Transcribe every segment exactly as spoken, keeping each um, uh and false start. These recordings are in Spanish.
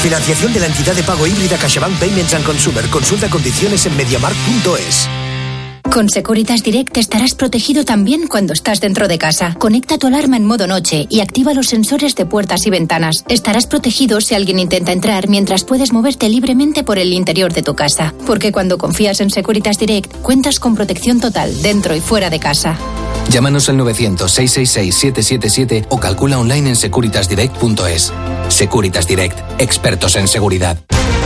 Financiación de la entidad de pago híbrida CaixaBank Payments and Consumer. Consulta condiciones en mediamarkt punto es. Con Securitas Direct estarás protegido también cuando estás dentro de casa. Conecta tu alarma en modo noche y activa los sensores de puertas y ventanas. Estarás protegido si alguien intenta entrar mientras puedes moverte libremente por el interior de tu casa. Porque cuando confías en Securitas Direct, cuentas con protección total dentro y fuera de casa. Llámanos al novecientos, seiscientos sesenta y seis, siete siete siete o calcula online en securitas direct punto es. Securitas Direct, expertos en seguridad.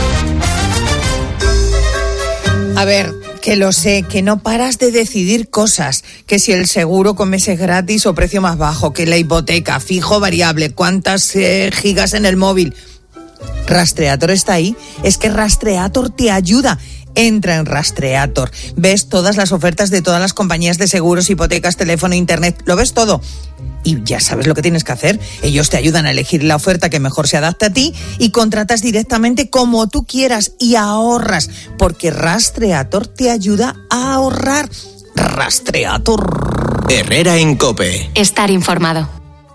A ver, que lo sé, que no paras de decidir cosas, que si el seguro con meses gratis o precio más bajo, que la hipoteca, fijo, variable, cuántas eh, gigas en el móvil. Rastreator está ahí, es que Rastreator te ayuda. Entra en Rastreator, ves todas las ofertas de todas las compañías de seguros, hipotecas, teléfono, internet, lo ves todo. Y ya sabes lo que tienes que hacer. Ellos te ayudan a elegir la oferta que mejor se adapte a ti y contratas directamente como tú quieras y ahorras, porque Rastreator te ayuda a ahorrar. Rastreator. Herrera en COPE. Estar informado.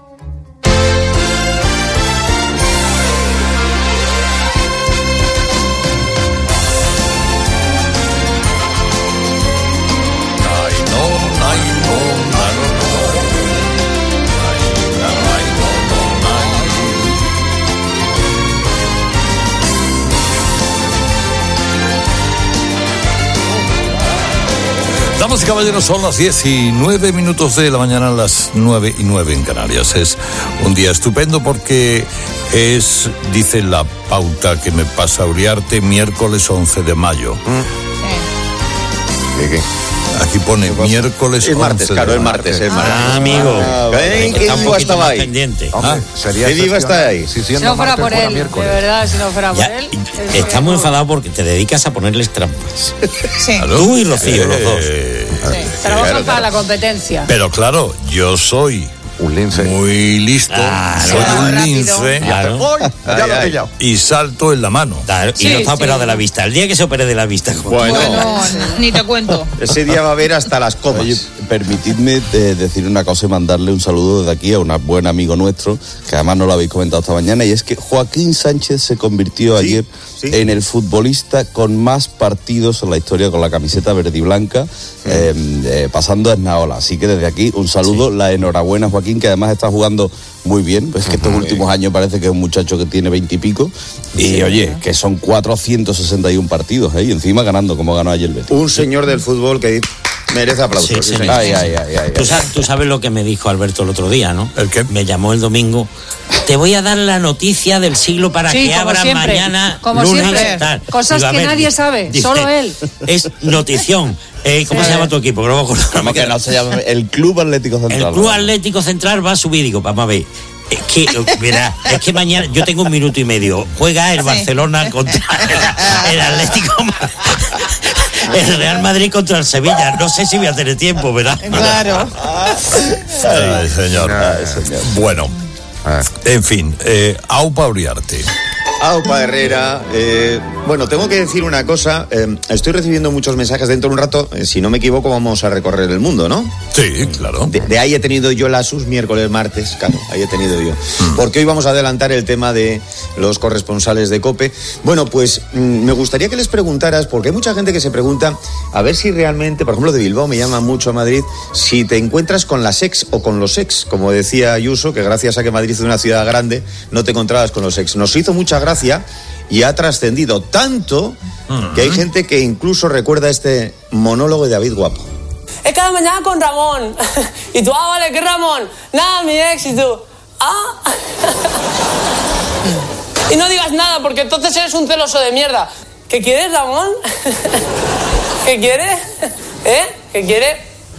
Damas y caballeros, son las diez y nueve minutos de la mañana, las nueve y nueve en Canarias. Es un día estupendo porque es, dice la pauta que me pasa Uriarte, miércoles once de mayo. ¿Qué, qué? Aquí pone miércoles el martes, once claro, de el martes, el martes. Ah, amigo. Ah, ¿Eh? ¿Qué diva estaba ahí? Pendiente. Hombre, Ah, sería ¿qué diva está ahí? Si, si no fuera por él, de verdad, si no fuera por Ya, él. estamos enfadados porque te dedicas a ponerles trampas. Sí. Tú y Rocío, Eh, los dos. Sí, trabajan claro, para la competencia. Pero claro, yo soy un lince muy listo, Claro. soy un Rápido. lince Claro. ya lo he pillado. y salto en la mano. Claro, Sí, y no está sí. operado de la vista. El día que se opere de la vista. como- Bueno, Bueno, ni te cuento. ese día va a haber hasta las comas. Oye, permitidme eh, decir una cosa y mandarle un saludo desde aquí a un buen amigo nuestro, que además no lo habéis comentado esta mañana, y es que Joaquín Sánchez se convirtió Sí, ayer sí. en el futbolista con más partidos en la historia con la camiseta verde y blanca, eh, eh, pasando a Esnaola. Así que desde aquí un saludo, la enhorabuena, Joaquín, que además está jugando muy bien. Es que estos Muy últimos bien. años parece que es un muchacho que tiene veintipico y, Sí. oye, que son cuatrocientos sesenta y uno partidos, ¿eh? Y encima ganando como ganó ayer el Betis. Un señor del fútbol que merece aplausos. Sí, sí, sí, señor. Ay, ay, ay, ay, Tú ay. sabes, tú sabes lo que me dijo Alberto el otro día, ¿no? ¿El qué? Me llamó el domingo. Te voy a dar la noticia del siglo para Sí, que como abra siempre, mañana. como lunes, siempre. tal. Cosas Digo, a que ver, nadie sabe, solo él. Es notición. Eh, ¿Cómo Sí. se llama tu equipo? Que no me acuerdo. Como que no se llama el Club Atlético Central. El Club Atlético Central va a subir. Digo, vamos a ver. Es que, mira, es que mañana yo tengo un minuto y medio. Juega el Sí. Barcelona contra el, el Atlético. El Real Madrid contra el Sevilla. No sé si voy a tener tiempo, ¿verdad? Claro. Ay, señor. Ay, señor. Bueno, en fin, eh, Aupa Uriarte. Aupa Herrera, eh, bueno, tengo que decir una cosa, eh, estoy recibiendo muchos mensajes dentro de un rato, eh, si no me equivoco vamos a recorrer el mundo, ¿no? Sí, claro. De, de ahí he tenido yo la sus miércoles, martes, claro, ahí he tenido yo. Porque hoy vamos a adelantar el tema de los corresponsales de COPE. Bueno, pues mm, me gustaría que les preguntaras, porque hay mucha gente que se pregunta, a ver si realmente, por ejemplo de Bilbao, me llama mucho a Madrid, si te encuentras con las ex o con los ex, como decía Ayuso, que gracias a que Madrid es una ciudad grande, no te encontrabas con los ex. Nos hizo mucha gracia y ha trascendido tanto que hay gente que incluso recuerda este monólogo de David Guapo. Es cada mañana con Ramón. Y tú, ah, vale, ¿qué Ramón? Nada, mi ex. Y tú, ah. Y no digas nada, porque entonces eres un celoso de mierda. ¿Qué quieres, Ramón? ¿Qué quiere? ¿Eh? ¿Qué quiere?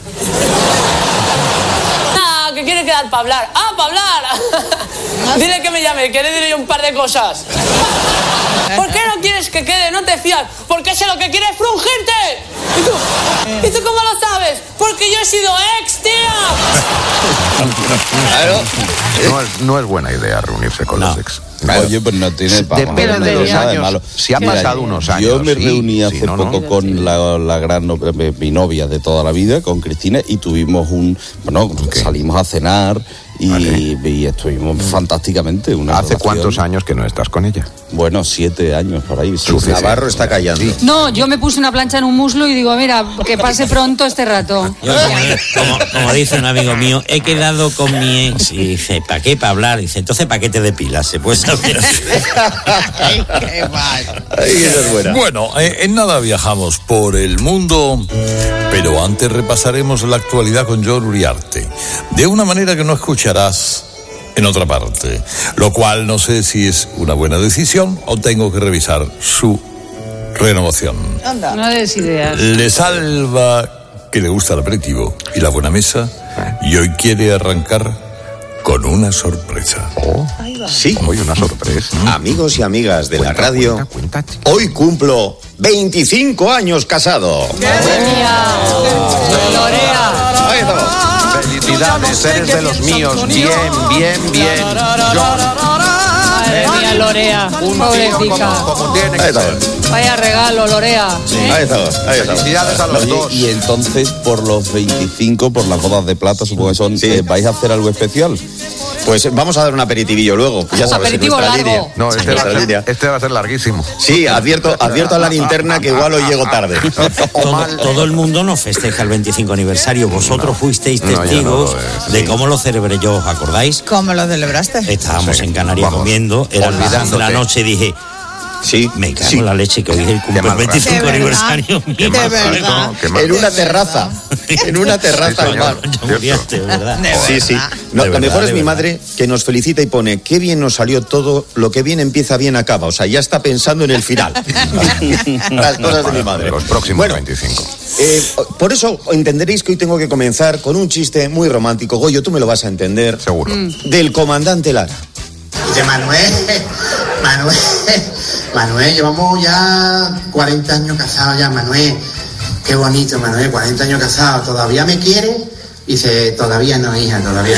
Nada, que quiere quedar para hablar. Ah, para hablar. Dile que me llame, que le diré yo un par de cosas. ¿Por qué no quieres que quede? No te fías. Porque sé lo que quiere es frungirte. ¿Y tú? ¿Y tú cómo lo sabes? Porque yo he sido ex, tía. Claro. No es, no es buena idea reunirse con No. los ex. Oye, pues no tiene Depende vamos, no de tiene los nada de años. malo. Si han Mira, pasado unos Yo años, me sí, reuní hace sí, no, no. poco con la, la gran no- mi novia de toda la vida, con Cristina, y tuvimos un, bueno, salimos a cenar y, vale. y estuvimos fantásticamente. Una ¿Hace relación. cuántos años que no estás con ella? Bueno, siete años por ahí. Su Navarro está callando. No, yo me puse una plancha en un muslo y digo, mira, que pase pronto este rato. Yo, como, como dice un amigo mío, he quedado con mi ex y dice, ¿para qué? Para hablar. Dice, entonces, ¿para qué te depilas? ¿Se puede saber? Ay, qué mal. Ay, esa es buena. Bueno, eh, en nada viajamos por el mundo, pero antes repasaremos la actualidad con Jon Uriarte, de una manera que no escucharás en otra parte, lo cual no sé si es una buena decisión o tengo que revisar su renovación. Anda. No des ideas. Le salva que le gusta el aperitivo y la buena mesa, y hoy quiere arrancar con una sorpresa. Oh, sí. Hoy una sorpresa. Amigos y amigas de cuenta, la radio, cuenta, cuenta, hoy cumplo veinticinco años casado. ¡Madre mía! ¡Lorea! Ahí estamos. Felicidades, eres de los míos. Bien, bien, bien. John. Madre mía, Lorea. Pobrecita. Como, como tiene que ser. Vaya regalo, Lorea. Sí. ¿Eh? Ahí estamos, ahí estamos. Felicidades a los Oye, dos. Y entonces, por los veinticinco, por las bodas de plata, supongo que son, sí. eh, ¿vais a hacer algo especial? Pues vamos a dar un aperitivillo luego. Ya sabes, aperitivo en nuestra largo. línea. No, este va, a ser, este va a ser larguísimo. Sí, advierto, advierto a la linterna que igual hoy llego tarde. Todo, todo el mundo no festeja el veinticinco aniversario. Vosotros no, fuisteis testigos no, no, de cómo lo celebré yo, ¿os acordáis? ¿Cómo lo celebraste? Estábamos sí, en Canarias vamos, comiendo, eran las once de la noche y dije... Sí, me cago sí. en la leche que hoy es el cumple el veinticinco aniversario. ¿De verdad? No, en una terraza. En una terraza al mar. Sí, sí. No, lo mejor es mi madre que nos felicita y pone, qué bien nos salió todo, lo que bien empieza, bien acaba. O sea, ya está pensando en el final. Las cosas de mi madre. Los próximos bueno, veinticinco. Eh, por eso entenderéis que hoy tengo que comenzar con un chiste muy romántico. Goyo, tú me lo vas a entender. Seguro. Del comandante Lara. De Manuel, Manuel, Manuel, llevamos ya cuarenta años casados ya, Manuel. Qué bonito, Manuel, cuarenta años casados. ¿Todavía me quiere? Dice, todavía no, hija, todavía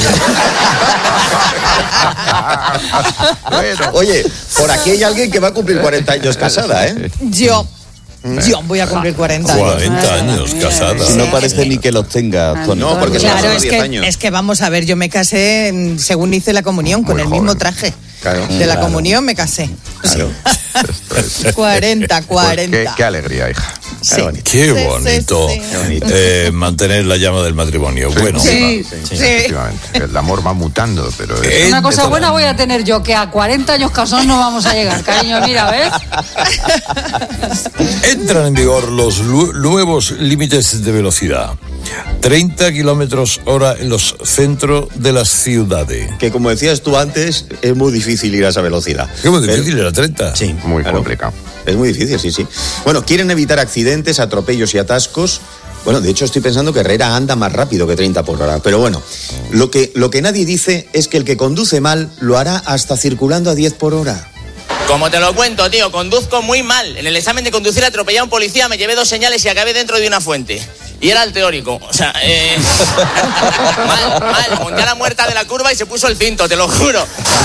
no. Bueno, oye, por aquí hay alguien que va a cumplir cuarenta años casada, ¿eh? Yo. Yo voy a cumplir cuarenta años. cuarenta años casada. Si no parece ni que los tenga, Tony. No, porque claro, son es diez que, años. es que vamos a ver, yo me casé según hice la comunión, con Muy el joven. mismo traje. Claro. De la Claro. comunión me casé. Claro. cuarenta, cuarenta. Pues qué, qué alegría, hija. Sí. Qué bonito, Sí, sí, sí. eh, mantener la llama del matrimonio. Bueno, Sí, Sí, sí. efectivamente. El amor va mutando, pero... es- Eh, Una cosa empezará. buena voy a tener yo, que a cuarenta años casados no vamos a llegar, cariño, mira, ¿ves? Entran en vigor los lu- nuevos límites de velocidad. treinta kilómetros hora en los centros de las ciudades. Que como decías tú antes, es muy difícil ir a esa velocidad. Qué muy difícil, era treinta. Sí. Muy Claro. complicado. Es muy difícil, sí, sí. Bueno, quieren evitar accidentes, atropellos y atascos. Bueno, de hecho estoy pensando que Herrera anda más rápido que treinta por hora. Pero bueno, lo que, lo que nadie dice es que el que conduce mal lo hará hasta circulando a diez por hora. Como te lo cuento, tío, conduzco muy mal. En el examen de conducir atropellé a un policía, me llevé dos señales y acabé dentro de una fuente. Y era el teórico. O sea, eh... mal, mal. Monté a la muerta de la curva y se puso el cinto, te lo juro.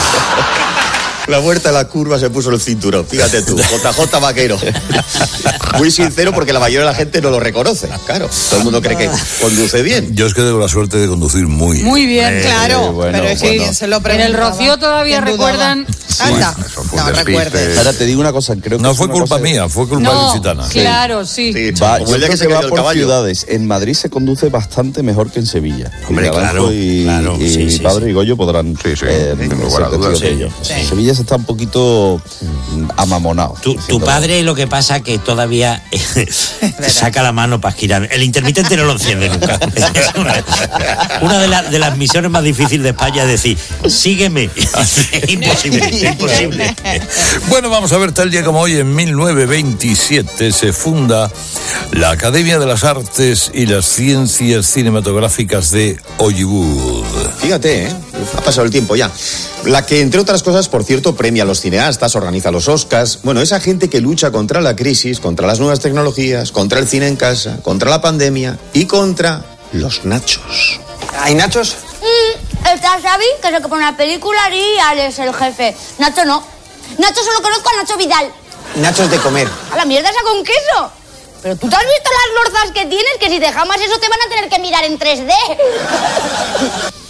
La vuelta a la curva se puso el cinturón. Fíjate tú, J J Vaquero. Muy sincero porque la mayoría de la gente no lo reconoce. Claro, todo el mundo cree que conduce bien. Yo es que tengo la suerte de conducir muy Muy bien, Eh, Claro, bueno, pero es que bueno. se lo En el preguntaba. Rocío todavía ¿Quién dudaba? recuerdan... Anda, Eso fue no un despiste. recuerdes. Ahora te digo una cosa, creo que No es fue una culpa cosa- mía, fue culpa No, de Licitana. claro, sí. Sí, Va, como yo el día creo que se que va cayó el por caballo. ciudades. En Madrid se conduce bastante mejor que en Sevilla. Hombre, Y Naranjo claro, y, claro, y sí, sí, Padre sí. y Goyo podrán Sí, sí, eh, sin ser lugar a dudas, testigos de sí. ello. Sí. Sevilla se está un poquito mm, amamonado. Tu, tu Diciendo- padre lo que pasa que todavía te saca la mano para girar. El intermitente no lo enciende nunca. Es una, una de, la- de las misiones más difíciles de España es decir, sígueme. imposible, imposible. Bueno, vamos a ver, tal día como hoy, en mil novecientos veintisiete, se funda la Academia de las Artes y las Ciencias Cinematográficas de Hollywood. Fíjate, ¿eh? Ha pasado el tiempo ya. La que, entre otras cosas, por cierto, premia a los cineastas, organiza los Oscars. Bueno, esa gente que lucha contra la crisis, contra las nuevas tecnologías, contra el cine en casa, contra la pandemia y contra los nachos. ¿Hay nachos? Mm, está Xavi, que es el que pone la película, y Alex, el jefe. Nacho no. Nacho solo conozco a Nacho Vidal. Nachos de comer. A la mierda esa con queso. Pero tú te has visto las lorzas que tienes, que si te jamas eso te van a tener que mirar en tres D.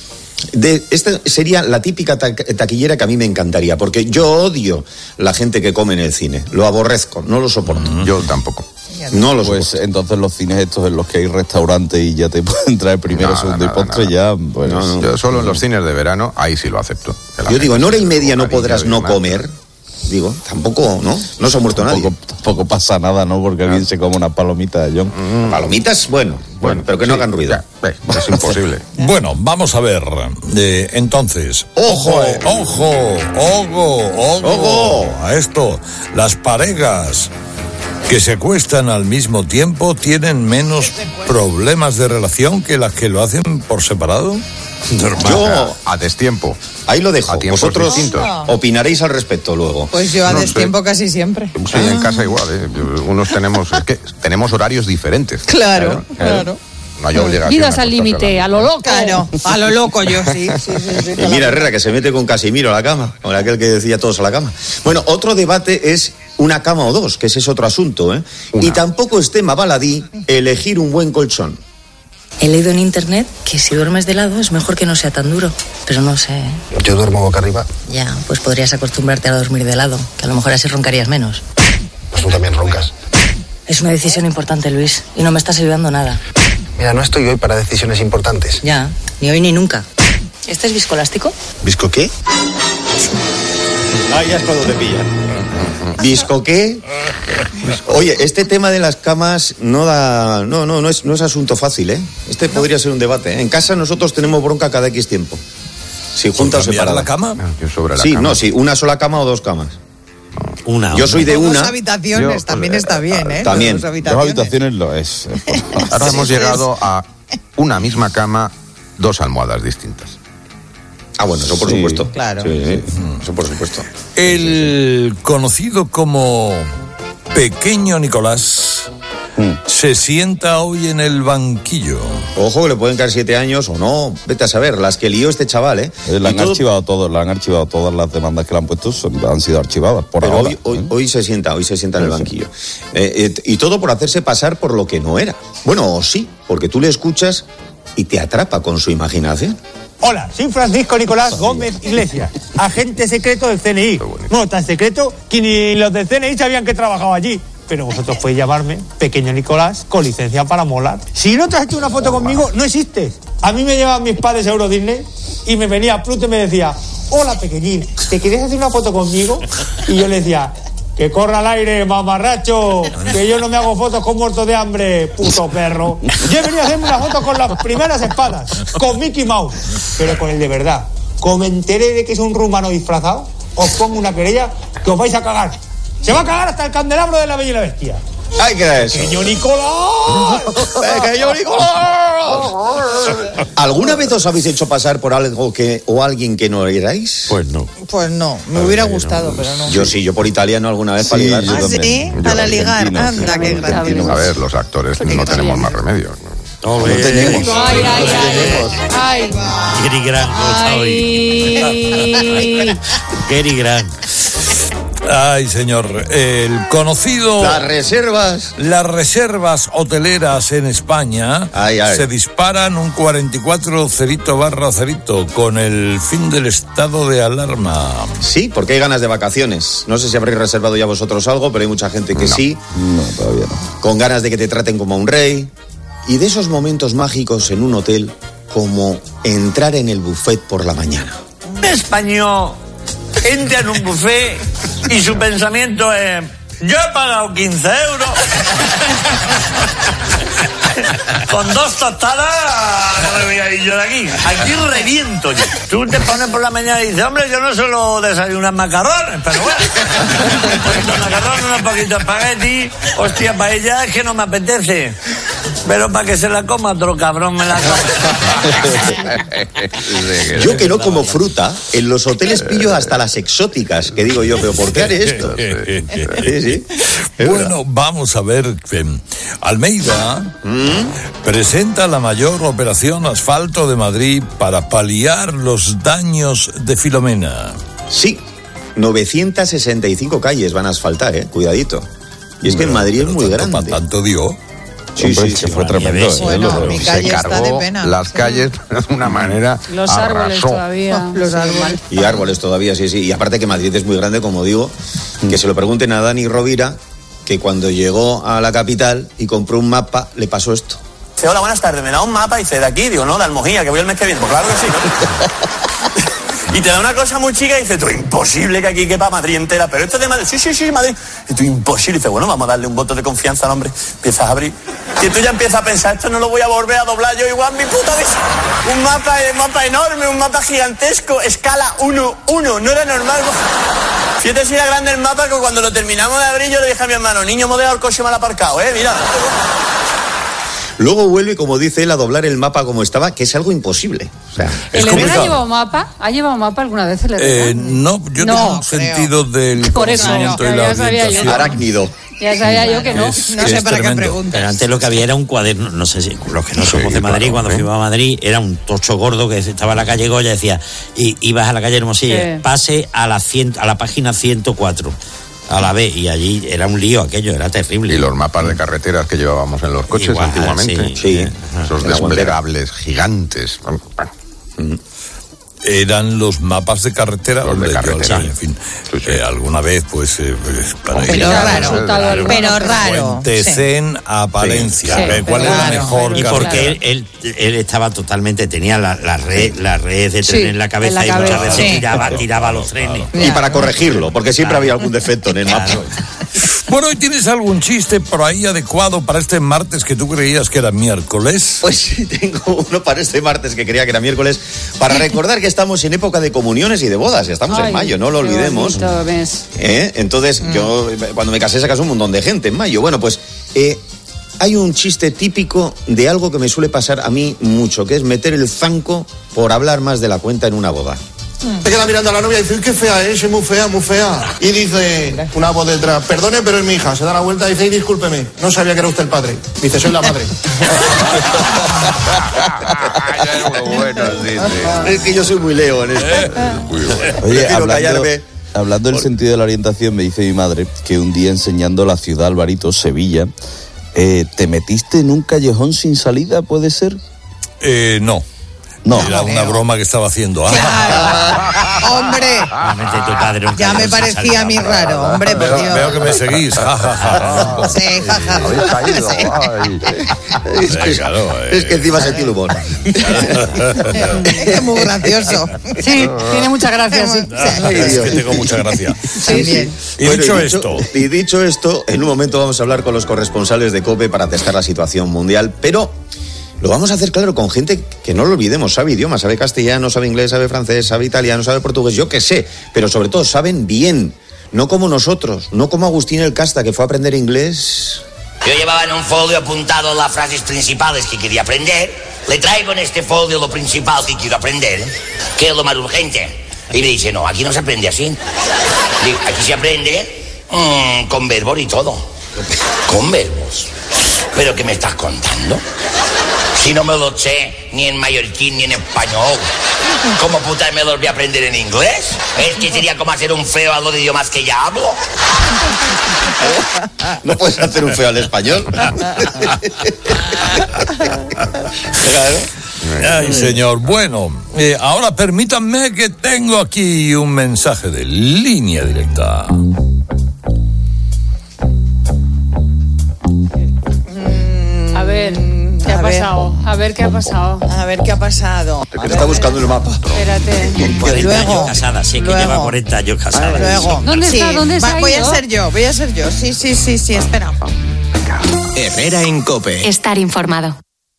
De, esta sería la típica ta- taquillera que a mí me encantaría, porque yo odio la gente que come en el cine. Lo aborrezco, no lo soporto. Mm. Yo tampoco. No lo Pues soporto. entonces los cines estos en los que hay restaurantes y ya te pueden traer primero, Nada, segundo nada, y postre, nada. ya... Pues, No, no. Yo solo en los cines de verano, ahí sí lo acepto. Que la Yo digo, gente en hora se y media no bocadillo podrás y no demás. comer. Digo, tampoco, ¿no? No se ha muerto nadie. Tampoco, tampoco pasa nada, ¿no? Porque alguien se come unas palomitas, John. Palomitas, bueno, bueno, pero que no hagan ruido. Ya, eh, es imposible. Bueno, vamos a ver. Eh, entonces, ¡Ojo! eh, ojo, ojo, ojo, ¡Ojo! a esto. Las parejas que se acuestan al mismo tiempo tienen menos problemas de relación que las que lo hacen por separado. Yo, A destiempo. ahí lo dejo. A tiempos Vosotros distintos. opinaréis al respecto luego. Pues yo a No sé. destiempo casi siempre. Sí, en casa igual, ¿eh? Unos tenemos, es que tenemos horarios diferentes. Claro, claro. No hay obligación. Vidas a al acostarse límite, la- a lo loco. Claro, a lo loco yo, sí. sí, sí, sí, Y mira, Herrera, que se mete con Casimiro a la cama, con aquel que decía todos a la cama. Bueno, otro debate es una cama o dos, que ese es otro asunto, ¿eh? Una. Y tampoco es tema baladí elegir un buen colchón. He leído en internet que si duermes de lado es mejor que no sea tan duro, pero no sé. ¿eh? Yo duermo boca arriba. Ya, pues podrías acostumbrarte a dormir de lado, que a lo mejor así roncarías menos. Pues tú también roncas. Es una decisión importante, Luis, y no me estás ayudando nada. Mira, no estoy hoy para decisiones importantes. Ya, ni hoy ni nunca. ¿Este es viscoelástico? ¿Visco qué? Ah, ya es cuando te pillan. ¿Visco qué? Oye, este tema de las camas no da, no, no, no es, no es asunto fácil, ¿eh? Este podría ser un debate, ¿eh? En casa nosotros tenemos bronca cada X tiempo. Si junta o cambiar separada. la cama? Ah, yo sobre la Sí, cama. no, sí, una sola cama o dos camas. Una. Yo soy de Dos una. habitaciones Yo, también pues, está bien, ¿eh? también. Dos Dos habitaciones. habitaciones lo es. Ahora hemos Sí, llegado a una misma cama, dos almohadas distintas. Ah, bueno, eso por Sí, supuesto. claro. Sí, sí, eso por supuesto. El conocido como Pequeño Nicolás se sienta hoy en el banquillo. Ojo, le pueden caer siete años o no. Vete a saber, las que lió este chaval, ¿eh? Eh, La Y han todo- archivado todo, la han archivado todas las demandas que le han puesto, son- han sido archivadas por Pero ahora. hoy, hoy, ¿eh? hoy se sienta, hoy se sienta en el Sí, sí. banquillo. Eh, eh, y todo por hacerse pasar por lo que no era. Bueno, o sí, porque tú le escuchas y te atrapa con su imaginación. Hola, soy Francisco Nicolás Gómez Iglesias, agente secreto del C N I. No, tan secreto que ni los del C N I sabían que trabajaba allí. Pero vosotros podéis llamarme Pequeño Nicolás con licencia para molar. Si no te has hecho una foto conmigo, no existes. A mí me llevaban mis padres a Euro Disney y me venía Pluto y me decía, hola Pequeñín, ¿te querías hacer una foto conmigo? Y yo le decía, que corra al aire, mamarracho, que yo no me hago fotos con muertos de hambre, puto perro. Yo he venido a hacerme una foto con las primeras espadas, con Mickey Mouse, pero con el de verdad. Como me enteré de que es un rumano disfrazado, os pongo una querella que os vais a cagar. Se va a cagar hasta el candelabro de la Bella y la Bestia. ¡Ay, qué era eso! ¡Pequeño Nicolás! ¡Pequeño Nicolás! ¿Alguna vez os habéis hecho pasar por algo que o alguien que no erais? Pues no. Pues no, me hubiera gustado, pero no. Yo sí, yo por italiano alguna vez para Sí, ligar. yo ¿Ah, también. sí? Yo Para ligar. argentino, Anda, sí, qué argentino. gracioso. A ver, los actores no tenemos más remedio. No tenemos. Ay, ay, ay. Ay. Gary Grant, ¿cómo está hoy? Ay. Gary Grant. Ay, señor, el conocido... Las reservas. Las reservas hoteleras en España Ay, ay. se disparan un cuarenta y cuatro cerito barra cerito con el fin del estado de alarma. Sí, porque hay ganas de vacaciones. No sé si habréis reservado ya vosotros algo, pero hay mucha gente que No. sí, No, todavía no. con ganas de que te traten como a un rey. Y de esos momentos mágicos en un hotel, como entrar en el buffet por la mañana. Un español entra en un buffet y su pensamiento es: yo he pagado quince euros con dos tostadas, no me voy a ir yo de aquí. Aquí reviento yo. Tú te pones por la mañana y dices: hombre, yo no suelo desayunar macarrones, pero bueno, un poquito de macarrón, un poquito de espagueti, hostia, paella es que no me apetece, pero para que se la coma otro cabrón me la coma. Yo que no como fruta, en los hoteles pillo hasta las exóticas, que digo yo, pero ¿por qué haré esto? Sí, sí. Bueno, vamos a ver. eh, Almeida presenta la mayor operación asfalto de Madrid para paliar los daños de Filomena. Sí, novecientas sesenta y cinco calles van a asfaltar, eh, cuidadito. Y es que en Madrid es muy grande. ¿Tanto dio? Sí, Hombre, sí, que sí, fue vale. tremendo. Ves, ¿eh? bueno, Lo de- mi Se calle está cargó de pena. las Sí. calles de una manera. Los árboles arrasó. todavía. Los Sí, árboles. Y árboles todavía, sí, sí. Y aparte que Madrid es muy grande, como digo, que se lo pregunten a Dani Rovira, que cuando llegó a la capital y compró un mapa, le pasó esto. Dice, hola, buenas tardes, me da un mapa y dice, de aquí, digo, no, de Almojía, que voy el mes que viene. Pues claro que sí, ¿no? Y te da una cosa muy chica y dice, tú, imposible que aquí quepa Madrid entera, pero esto es de Madrid, sí, sí, sí, Madrid. Y tú, imposible, y dice, bueno, vamos a darle un voto de confianza al hombre. Empiezas a abrir, y tú ya empiezas a pensar, esto no lo voy a volver a doblar yo igual, mi puta vez. Un mapa, un mapa enorme, un mapa gigantesco, escala uno uno, no era normal. Fíjate si era grande el mapa, que cuando lo terminamos de abrir yo le dije a mi hermano, niño, hemos dejado el coche mal aparcado, eh, mira. Luego vuelve, como dice él, a doblar el mapa como estaba, que es algo imposible. O sea, ¿El Herrera ha llevado mapa? ¿Ha llevado mapa alguna vez el Herrera? Eh, no, yo No, tengo un creo. sentido del Por eso, conocimiento no, y la ya sabía yo. orientación. arácnido. Ya sabía yo que no. Es- No es sé para qué tremendo. preguntas. Pero antes lo que había era un cuaderno, no sé si los que no Sí, somos de Madrid, claro, cuando ¿eh? fuimos a Madrid, era un tocho gordo que estaba en la calle Goya, decía, y ibas a la calle Hermosilla, Sí. pase a la, cien, a la página ciento cuatro, a la B, y allí era un lío aquello, era terrible. Y los mapas de carreteras que llevábamos en los coches Igual, antiguamente. sí. Sí. Esos En la guantera. desplegables gigantes. Eran los mapas de carretera, Los de hombre, yo, carretera. sí, en fin, Sí, sí. eh, alguna vez, pues, eh, pues, para Pero ir raro, resultado pero alguno. raro. Fuentecén a Palencia. Sí, Eh, ¿Cuál pero es la claro, mejor Y pero- carretera? porque él, él, él estaba totalmente, tenía la, la red, la red de tren Sí, en la cabeza en la y muchas cabeza. veces Sí. tiraba, tiraba los trenes. Y para corregirlo, porque siempre había algún defecto en el mapa. Claro. Bueno, ¿y tienes algún chiste por ahí adecuado para este martes que tú creías que era miércoles? Pues sí, tengo uno para este martes que creía que era miércoles, para recordar que estamos en época de comuniones y de bodas. Estamos Ay, en mayo, no lo qué olvidemos. bonito mes. ¿Eh? Entonces, Mm. yo cuando me casé se casó un montón de gente en mayo. Bueno, pues eh, hay un chiste típico de algo que me suele pasar a mí mucho, que es meter el zanco por hablar más de la cuenta en una boda. Se queda mirando a la novia y dice, "Uy, qué fea es, es muy fea, muy fea". Y dice una voz detrás, perdone, pero es mi hija. Se da la vuelta y dice, "Y discúlpeme, no sabía que era usted el padre". Dice, soy la madre. Es que yo soy muy leo en esto. Oye, Prefiero hablando, callarme. hablando del Por- sentido de la orientación, me dice mi madre que un día enseñando la ciudad Alvarito, Sevilla, eh, ¿te metiste en un callejón sin salida, puede ser? Eh, no. No. Era una broma que estaba haciendo. Claro. Hombre, Realmente tu padre un ya me callejón sin parecía a mí salida. raro, hombre, por Veo, Dios. veo que me seguís. Ja, ja, ja. Sí, jaja. Habéis caído. Sí. Ay. Es que, Claro, eh. es que encima se tiene humor. Es muy gracioso. Sí, tiene mucha gracia, sí. Ay, Es Dios. que tengo mucha gracia. Sí, sí. Y Bueno, dicho esto, y dicho esto, en un momento vamos a hablar con los corresponsales de COPE para testar la situación mundial, pero lo vamos a hacer, claro, con gente que no lo olvidemos, sabe idiomas, sabe castellano, sabe inglés, sabe francés, sabe italiano, sabe portugués, yo qué sé, pero sobre todo saben bien, no como nosotros, no como Agustín el Casta, que fue a aprender inglés. Yo llevaba en un folio apuntado las frases principales que quería aprender. Le traigo en este folio lo principal que quiero aprender, que es lo más urgente. Y me dice, no, aquí no se aprende así. Digo, aquí se aprende mmm, con verbos y todo. ¿Con verbos? ¿Pero qué me estás contando? Si no me lo sé ni en mallorquín ni en español, ¿cómo puta me los voy a aprender en inglés? Es que sería como hacer un feo a los idiomas que ya hablo. No puedes hacer un feo al español. ay, señor. Bueno, eh, ahora permítanme que tengo aquí un mensaje de línea directa. A ver, ¿qué ha A ver. pasado? A ver qué ha pasado. A ver qué ha pasado. Que te está buscando el mapa. Espérate. cuarenta Luego, años casada, sí, es que luego. lleva cuarenta años casada. Luego. ¿Dónde Sí, está? ¿Dónde se va- ha voy a ido? ser yo, voy a ser yo. Sí, sí, sí, sí, espera. Herrera en COPE. Estar informado.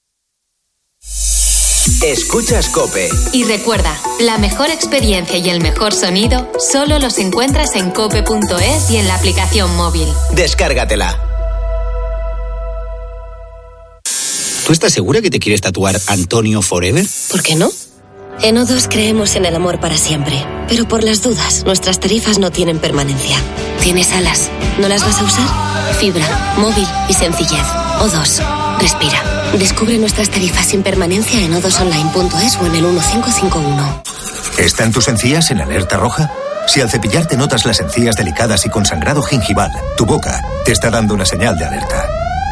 Escuchas COPE. Y recuerda, la mejor experiencia y el mejor sonido solo los encuentras en cope punto es y en la aplicación móvil. Descárgatela. ¿Tú estás segura que te quieres tatuar Antonio Forever? ¿Por qué no? En O dos creemos en el amor para siempre, pero por las dudas, nuestras tarifas no tienen permanencia. ¿Tienes alas? ¿No las vas a usar? Fibra, móvil y sencillez. O dos. Respira. Descubre nuestras tarifas sin permanencia en o dos online punto es o en el uno cinco cinco uno. ¿Están tus encías en alerta roja? Si al cepillarte notas las encías delicadas y con sangrado gingival, tu boca te está dando una señal de alerta.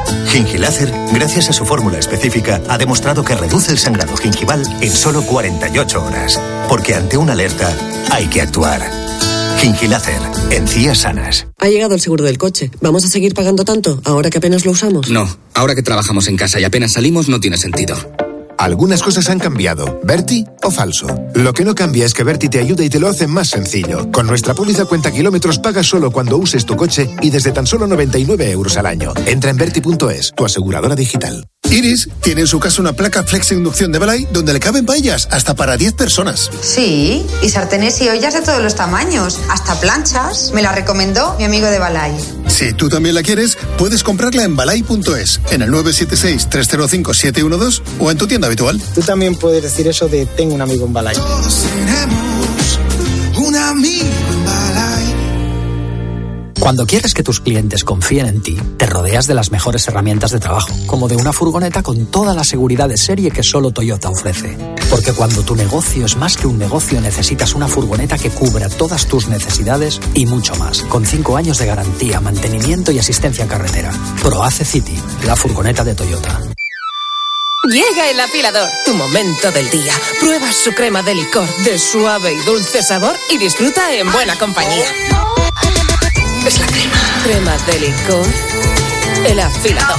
Gingilácer, gracias a su fórmula específica, ha demostrado que reduce el sangrado gingival en solo cuarenta y ocho horas. Porque ante una alerta, hay que actuar. Gingilácer, encías sanas. Ha llegado el seguro del coche. ¿Vamos a seguir pagando tanto, ahora que apenas lo usamos? No, ahora que trabajamos en casa y apenas salimos, no tiene sentido. Algunas cosas han cambiado. ¿Berti o falso? Lo que no cambia es que Berti te ayuda y te lo hace más sencillo. Con nuestra póliza cuenta kilómetros pagas solo cuando uses tu coche y desde tan solo noventa y nueve euros al año. Entra en berti punto es, tu aseguradora digital. Iris tiene en su casa una placa Flex Inducción de Balay donde le caben paellas hasta para diez personas. Sí, y sartenes y ollas de todos los tamaños, hasta planchas. Me la recomendó mi amigo de Balay. Si tú también la quieres, puedes comprarla en balay punto es, en el nueve siete seis, tres cero cinco, siete uno dos o en tu tienda habitual. Tú también puedes decir eso de tengo un amigo en Balay. Todos tenemos un amigo en Balay. Cuando quieres que tus clientes confíen en ti, te rodeas de las mejores herramientas de trabajo, como de una furgoneta con toda la seguridad de serie que solo Toyota ofrece. Porque cuando tu negocio es más que un negocio, necesitas una furgoneta que cubra todas tus necesidades y mucho más, con cinco años de garantía, mantenimiento y asistencia en carretera. ProAce City, la furgoneta de Toyota. Llega el afilador, tu momento del día. Prueba su crema de licor de suave y dulce sabor y disfruta en buena compañía. Es la crema. Crema de licor. El afilador.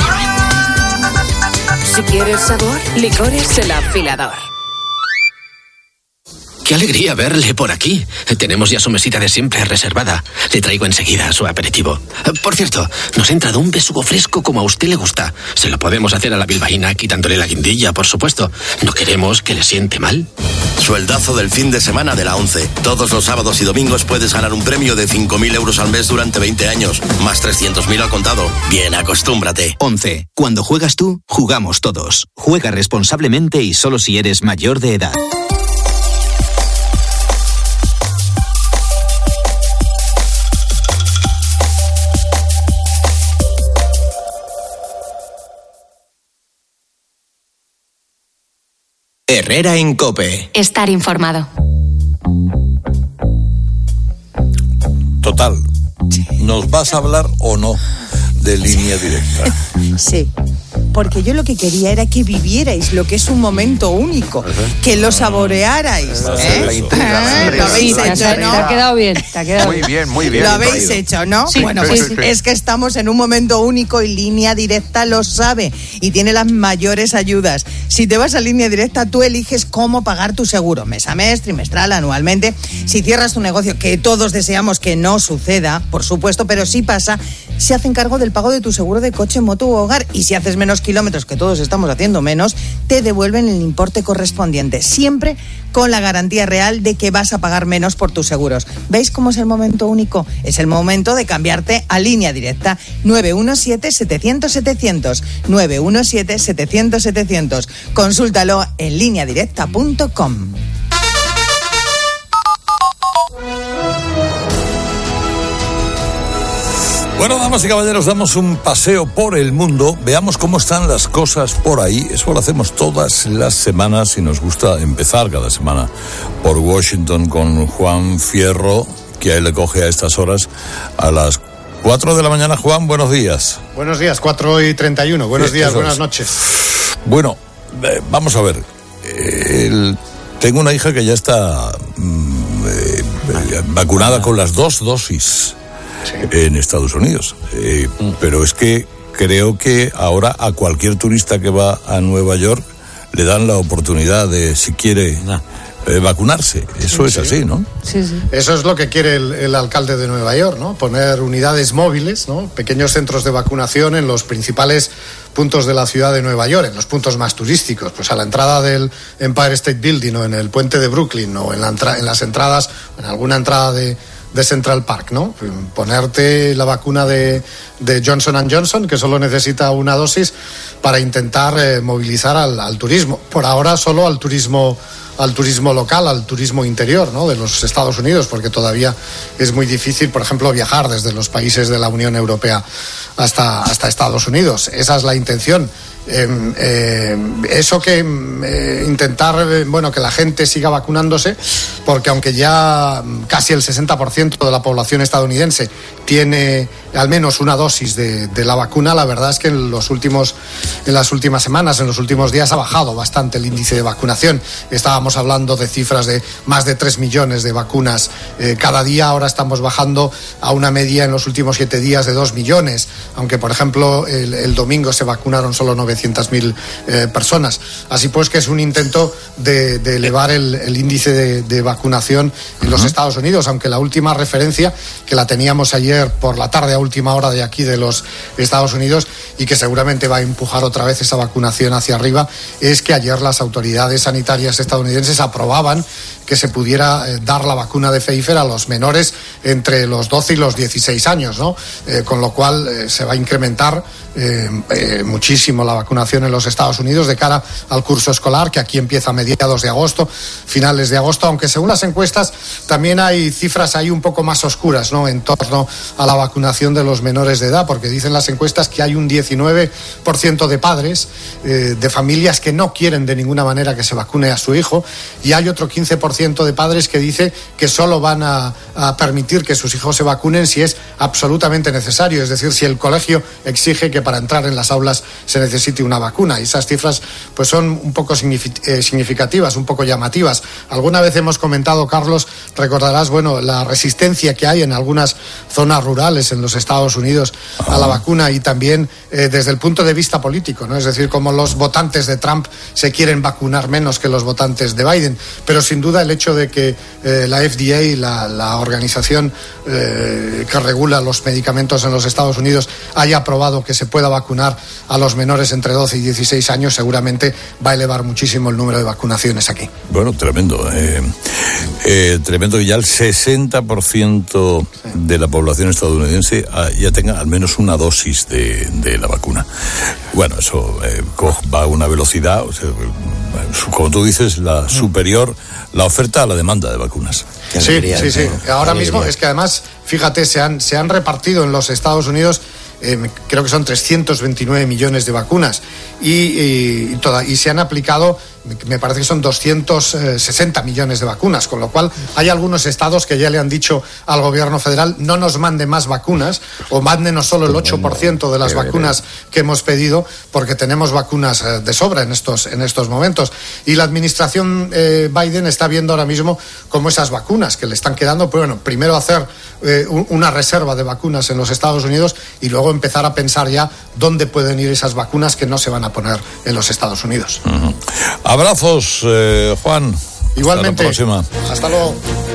Si quieres sabor, licores el afilador. Qué alegría verle por aquí. Tenemos ya su mesita de siempre reservada. Le traigo enseguida su aperitivo. Por cierto, nos ha entrado un besugo fresco como a usted le gusta. Se lo podemos hacer a la bilbaína quitándole la guindilla, por supuesto. No queremos que le siente mal. Sueldazo del fin de semana de la ONCE. Todos los sábados y domingos puedes ganar un premio de cinco mil euros al mes durante veinte años, más trescientos mil al contado. Bien, acostúmbrate. ONCE. Cuando juegas tú, jugamos todos. Juega responsablemente y solo si eres mayor de edad. Herrera en COPE. Estar informado. Total. ¿Nos vas a hablar o no de Línea Directa? Sí. Porque yo lo que quería era que vivierais lo que es un momento único, que lo saborearais. ¿eh? La intriga, la intriga. Lo habéis Sí, te, hecho, ha, ¿no? te ha quedado bien, te ha quedado Muy bien, muy bien. Lo habéis traído. hecho, ¿no? Sí, bueno, sí, pues sí. es que estamos en un momento único y Línea Directa lo sabe y tiene las mayores ayudas. Si te vas a Línea Directa, tú eliges cómo pagar tu seguro, mes a mes, trimestral, anualmente. Si cierras tu negocio, que todos deseamos que no suceda, por supuesto, pero sí pasa, se hacen cargo del pago de tu seguro de coche, moto u hogar. Y si haces menos kilómetros, que todos estamos haciendo menos, te devuelven el importe correspondiente, siempre con la garantía real de que vas a pagar menos por tus seguros. ¿Veis cómo es el momento único? Es el momento de cambiarte a Línea Directa. nueve uno siete, setecientos, setecientos. nueve uno siete, setecientos, setecientos. Consúltalo en línea directa punto com. Bueno, damas y caballeros, damos un paseo por el mundo, veamos cómo están las cosas por ahí. Eso lo hacemos todas las semanas y nos gusta empezar cada semana por Washington con Juan Fierro, que a él le coge a estas horas a las cuatro de la mañana. Juan, buenos días. Buenos días, cuatro y treinta y uno. Buenos días, Eso buenas es. noches. Bueno, eh, vamos a ver. Eh, el- tengo una hija que ya está mm, eh, eh, vacunada con las dos dosis en Estados Unidos. Eh, pero es que creo que ahora a cualquier turista que va a Nueva York le dan la oportunidad de, si quiere, eh, vacunarse. Eso es Sí. así, ¿no? Sí, sí. Eso es lo que quiere el, el alcalde de Nueva York, ¿no? Poner unidades móviles, ¿no? Pequeños centros de vacunación en los principales puntos de la ciudad de Nueva York, en los puntos más turísticos, pues a la entrada del Empire State Building o en el puente de Brooklyn o en, la entra- en las entradas, en alguna entrada de, de Central Park, ¿no? Ponerte la vacuna de, de Johnson and Johnson, que solo necesita una dosis, para intentar eh, movilizar al, al turismo. Por ahora solo al turismo al turismo local, al turismo interior, ¿no? De los Estados Unidos, porque todavía es muy difícil, por ejemplo, viajar desde los países de la Unión Europea hasta, hasta Estados Unidos. Esa es la intención. Eh, eh, eso que eh, intentar, eh, bueno, que la gente siga vacunándose, porque aunque ya casi el sesenta por ciento de la población estadounidense tiene al menos una dosis de, de la vacuna. La verdad es que en los últimos, en las últimas semanas, en los últimos días ha bajado bastante el índice de vacunación. Estábamos hablando de cifras de más de tres millones de vacunas eh, cada día. Ahora estamos bajando a una media en los últimos siete días de dos millones, aunque por ejemplo el, el domingo se vacunaron solo novecientas mil eh, personas. Así pues que es un intento de, de elevar el, el índice de, de vacunación en los Estados Unidos, aunque la última referencia, que la teníamos ayer por la tarde a última hora de aquí de los Estados Unidos y que seguramente va a empujar otra vez esa vacunación hacia arriba, es que ayer las autoridades sanitarias estadounidenses aprobaban que se pudiera eh, dar la vacuna de Pfizer a los menores entre los doce y los dieciséis años, ¿no? Eh, con lo cual eh, se va a incrementar eh, eh, muchísimo la vacunación en los Estados Unidos de cara al curso escolar, que aquí empieza a mediados de agosto, finales de agosto, aunque según las encuestas también hay cifras ahí un poco más oscuras, ¿no?, en torno a la vacunación de los menores de edad, porque dicen las encuestas que hay un diecinueve por ciento de padres eh, de familias que no quieren de ninguna manera que se vacune a su hijo, y hay otro quince por ciento de padres que dice que solo van a, a permitir que sus hijos se vacunen si es absolutamente necesario, es decir, si el colegio exige que para entrar en las aulas se necesite una vacuna. Y esas cifras pues son un poco significativas, un poco llamativas. Alguna vez hemos comentado, Carlos, recordarás, bueno, la resistencia que hay en algunas zonas rurales en los Estados Unidos a la vacuna, y también eh, desde el punto de vista político, ¿no? Es decir, como los votantes de Trump se quieren vacunar menos que los votantes de Biden, pero sin duda el hecho de que eh, la F D A, la, la organización eh, que regula los medicamentos en los Estados Unidos, haya aprobado que se pueda vacunar a los menores entre doce y dieciséis años, seguramente va a elevar muchísimo el número de vacunaciones aquí. Bueno, tremendo. Eh, eh, tremendo que ya el sesenta por ciento de la población estadounidense ya tenga al menos una dosis de, de la vacuna. Bueno, eso eh, va a una velocidad, o sea, como tú dices, la superior la oferta a la demanda de vacunas. Sí, alegría, sí, sí. Ahora mismo es que además, fíjate, se han, se han repartido en los Estados Unidos, eh, creo que son trescientos veintinueve millones de vacunas y, y, y, toda, y se han aplicado, me parece que son doscientos sesenta millones de vacunas, con lo cual hay algunos estados que ya le han dicho al gobierno federal: no nos mande más vacunas, o mándenos solo el ocho por ciento de las vacunas que hemos pedido, porque tenemos vacunas de sobra en estos, en estos momentos. Y la administración eh, Biden está viendo ahora mismo cómo esas vacunas que le están quedando, pues bueno, primero hacer eh, una reserva de vacunas en los Estados Unidos y luego empezar a pensar ya dónde pueden ir esas vacunas que no se van a poner en los Estados Unidos. Uh-huh. Abrazos, eh, Juan. Igualmente. Hasta la próxima. Hasta luego.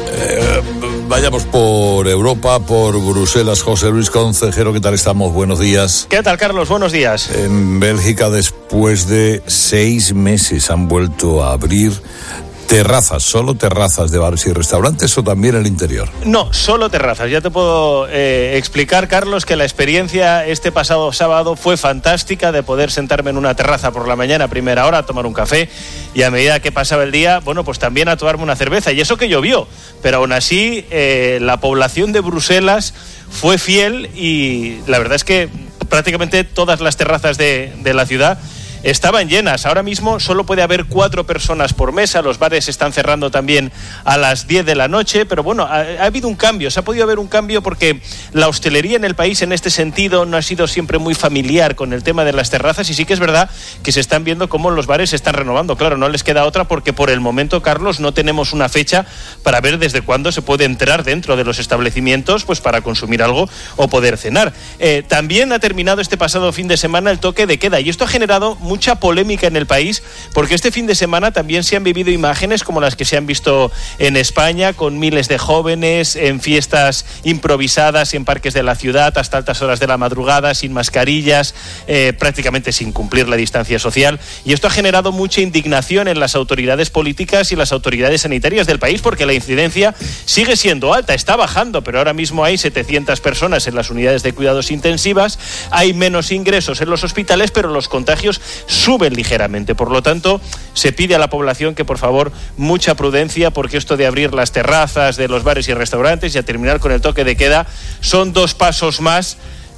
Eh, vayamos por Europa, por Bruselas. José Luis Concejero, ¿qué tal estamos? Buenos días. ¿Qué tal, Carlos? Buenos días. En Bélgica, después de seis meses, han vuelto a abrir terrazas, solo terrazas de bares y restaurantes, o también el interior. No, solo terrazas. Ya te puedo eh, explicar, Carlos, que la experiencia este pasado sábado fue fantástica, de poder sentarme en una terraza por la mañana a primera hora a tomar un café, y a medida que pasaba el día, bueno, pues también a tomarme una cerveza. Y eso que llovió, pero aún así eh, la población de Bruselas fue fiel, y la verdad es que prácticamente todas las terrazas de, de la ciudad estaban llenas. Ahora mismo solo puede haber cuatro personas por mesa. Los bares están cerrando también a las diez de la noche, pero bueno, ha, ha habido un cambio, se ha podido haber un cambio, porque la hostelería en el país en este sentido no ha sido siempre muy familiar con el tema de las terrazas, y sí que es verdad que se están viendo cómo los bares se están renovando. Claro, no les queda otra, porque por el momento, Carlos, no tenemos una fecha para ver desde cuándo se puede entrar dentro de los establecimientos, pues para consumir algo o poder cenar. Eh, también ha terminado este pasado fin de semana el toque de queda, y esto ha generado mucha polémica en el país, porque este fin de semana también se han vivido imágenes como las que se han visto en España, con miles de jóvenes en fiestas improvisadas en parques de la ciudad hasta altas horas de la madrugada, sin mascarillas, eh, prácticamente sin cumplir la distancia social. Y esto ha generado mucha indignación en las autoridades políticas y las autoridades sanitarias del país, porque la incidencia sigue siendo alta, está bajando, pero ahora mismo hay setecientas personas en las unidades de cuidados intensivas, hay menos ingresos en los hospitales, pero los contagios suben ligeramente. Por lo tanto, se pide a la población que, por favor, mucha prudencia, porque esto de abrir las terrazas de los bares y restaurantes y a terminar con el toque de queda son dos pasos más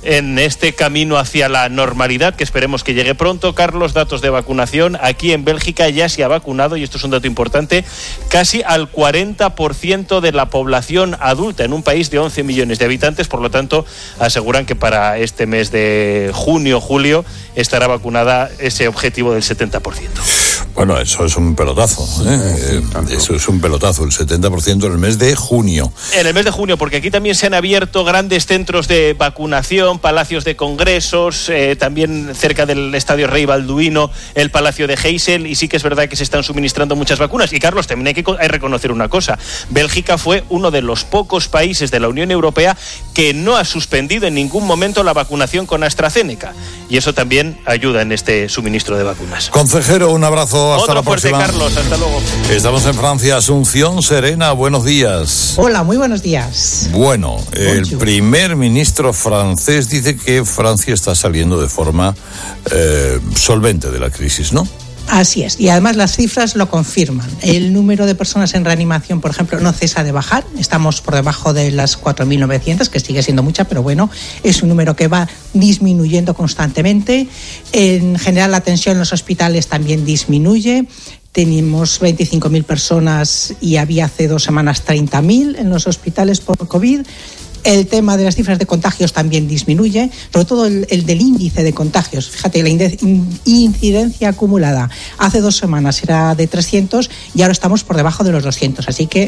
en este camino hacia la normalidad, que esperemos que llegue pronto. Carlos, datos de vacunación. Aquí en Bélgica ya se ha vacunado, y esto es un dato importante, casi al cuarenta por ciento de la población adulta en un país de once millones de habitantes. Por lo tanto, aseguran que para este mes de junio, julio, estará vacunada ese objetivo del setenta por ciento. Bueno, eso es un pelotazo, ¿eh? Sí, eso es un pelotazo, el setenta por ciento en el mes de junio. En el mes de junio, porque aquí también se han abierto grandes centros de vacunación, palacios de congresos, eh, también cerca del Estadio Rey Balduino, el Palacio de Heysel, y sí que es verdad que se están suministrando muchas vacunas. Y Carlos, también hay que hay reconocer una cosa: Bélgica fue uno de los pocos países de la Unión Europea que no ha suspendido en ningún momento la vacunación con AstraZeneca, y eso también ayuda en este suministro de vacunas. Consejero, un abrazo. Hasta Otro la fuerte, próxima. Carlos, hasta luego. Estamos en Francia. Asunción Serena, buenos días. Hola, muy buenos días. Bueno, el primer ministro francés dice que Francia está saliendo de forma eh, solvente de la crisis, ¿no? Así es, y además las cifras lo confirman. El número de personas en reanimación, por ejemplo, no cesa de bajar. Estamos por debajo de las cuatro mil novecientas, que sigue siendo mucha, pero bueno, es un número que va disminuyendo constantemente. En general, la tensión en los hospitales también disminuye. Tenemos veinticinco mil personas y había hace dos semanas treinta mil en los hospitales por COVID. El tema de las cifras de contagios también disminuye, sobre todo el, el del índice de contagios. Fíjate, la incidencia acumulada hace dos semanas era de trescientos y ahora estamos por debajo de los doscientos. Así que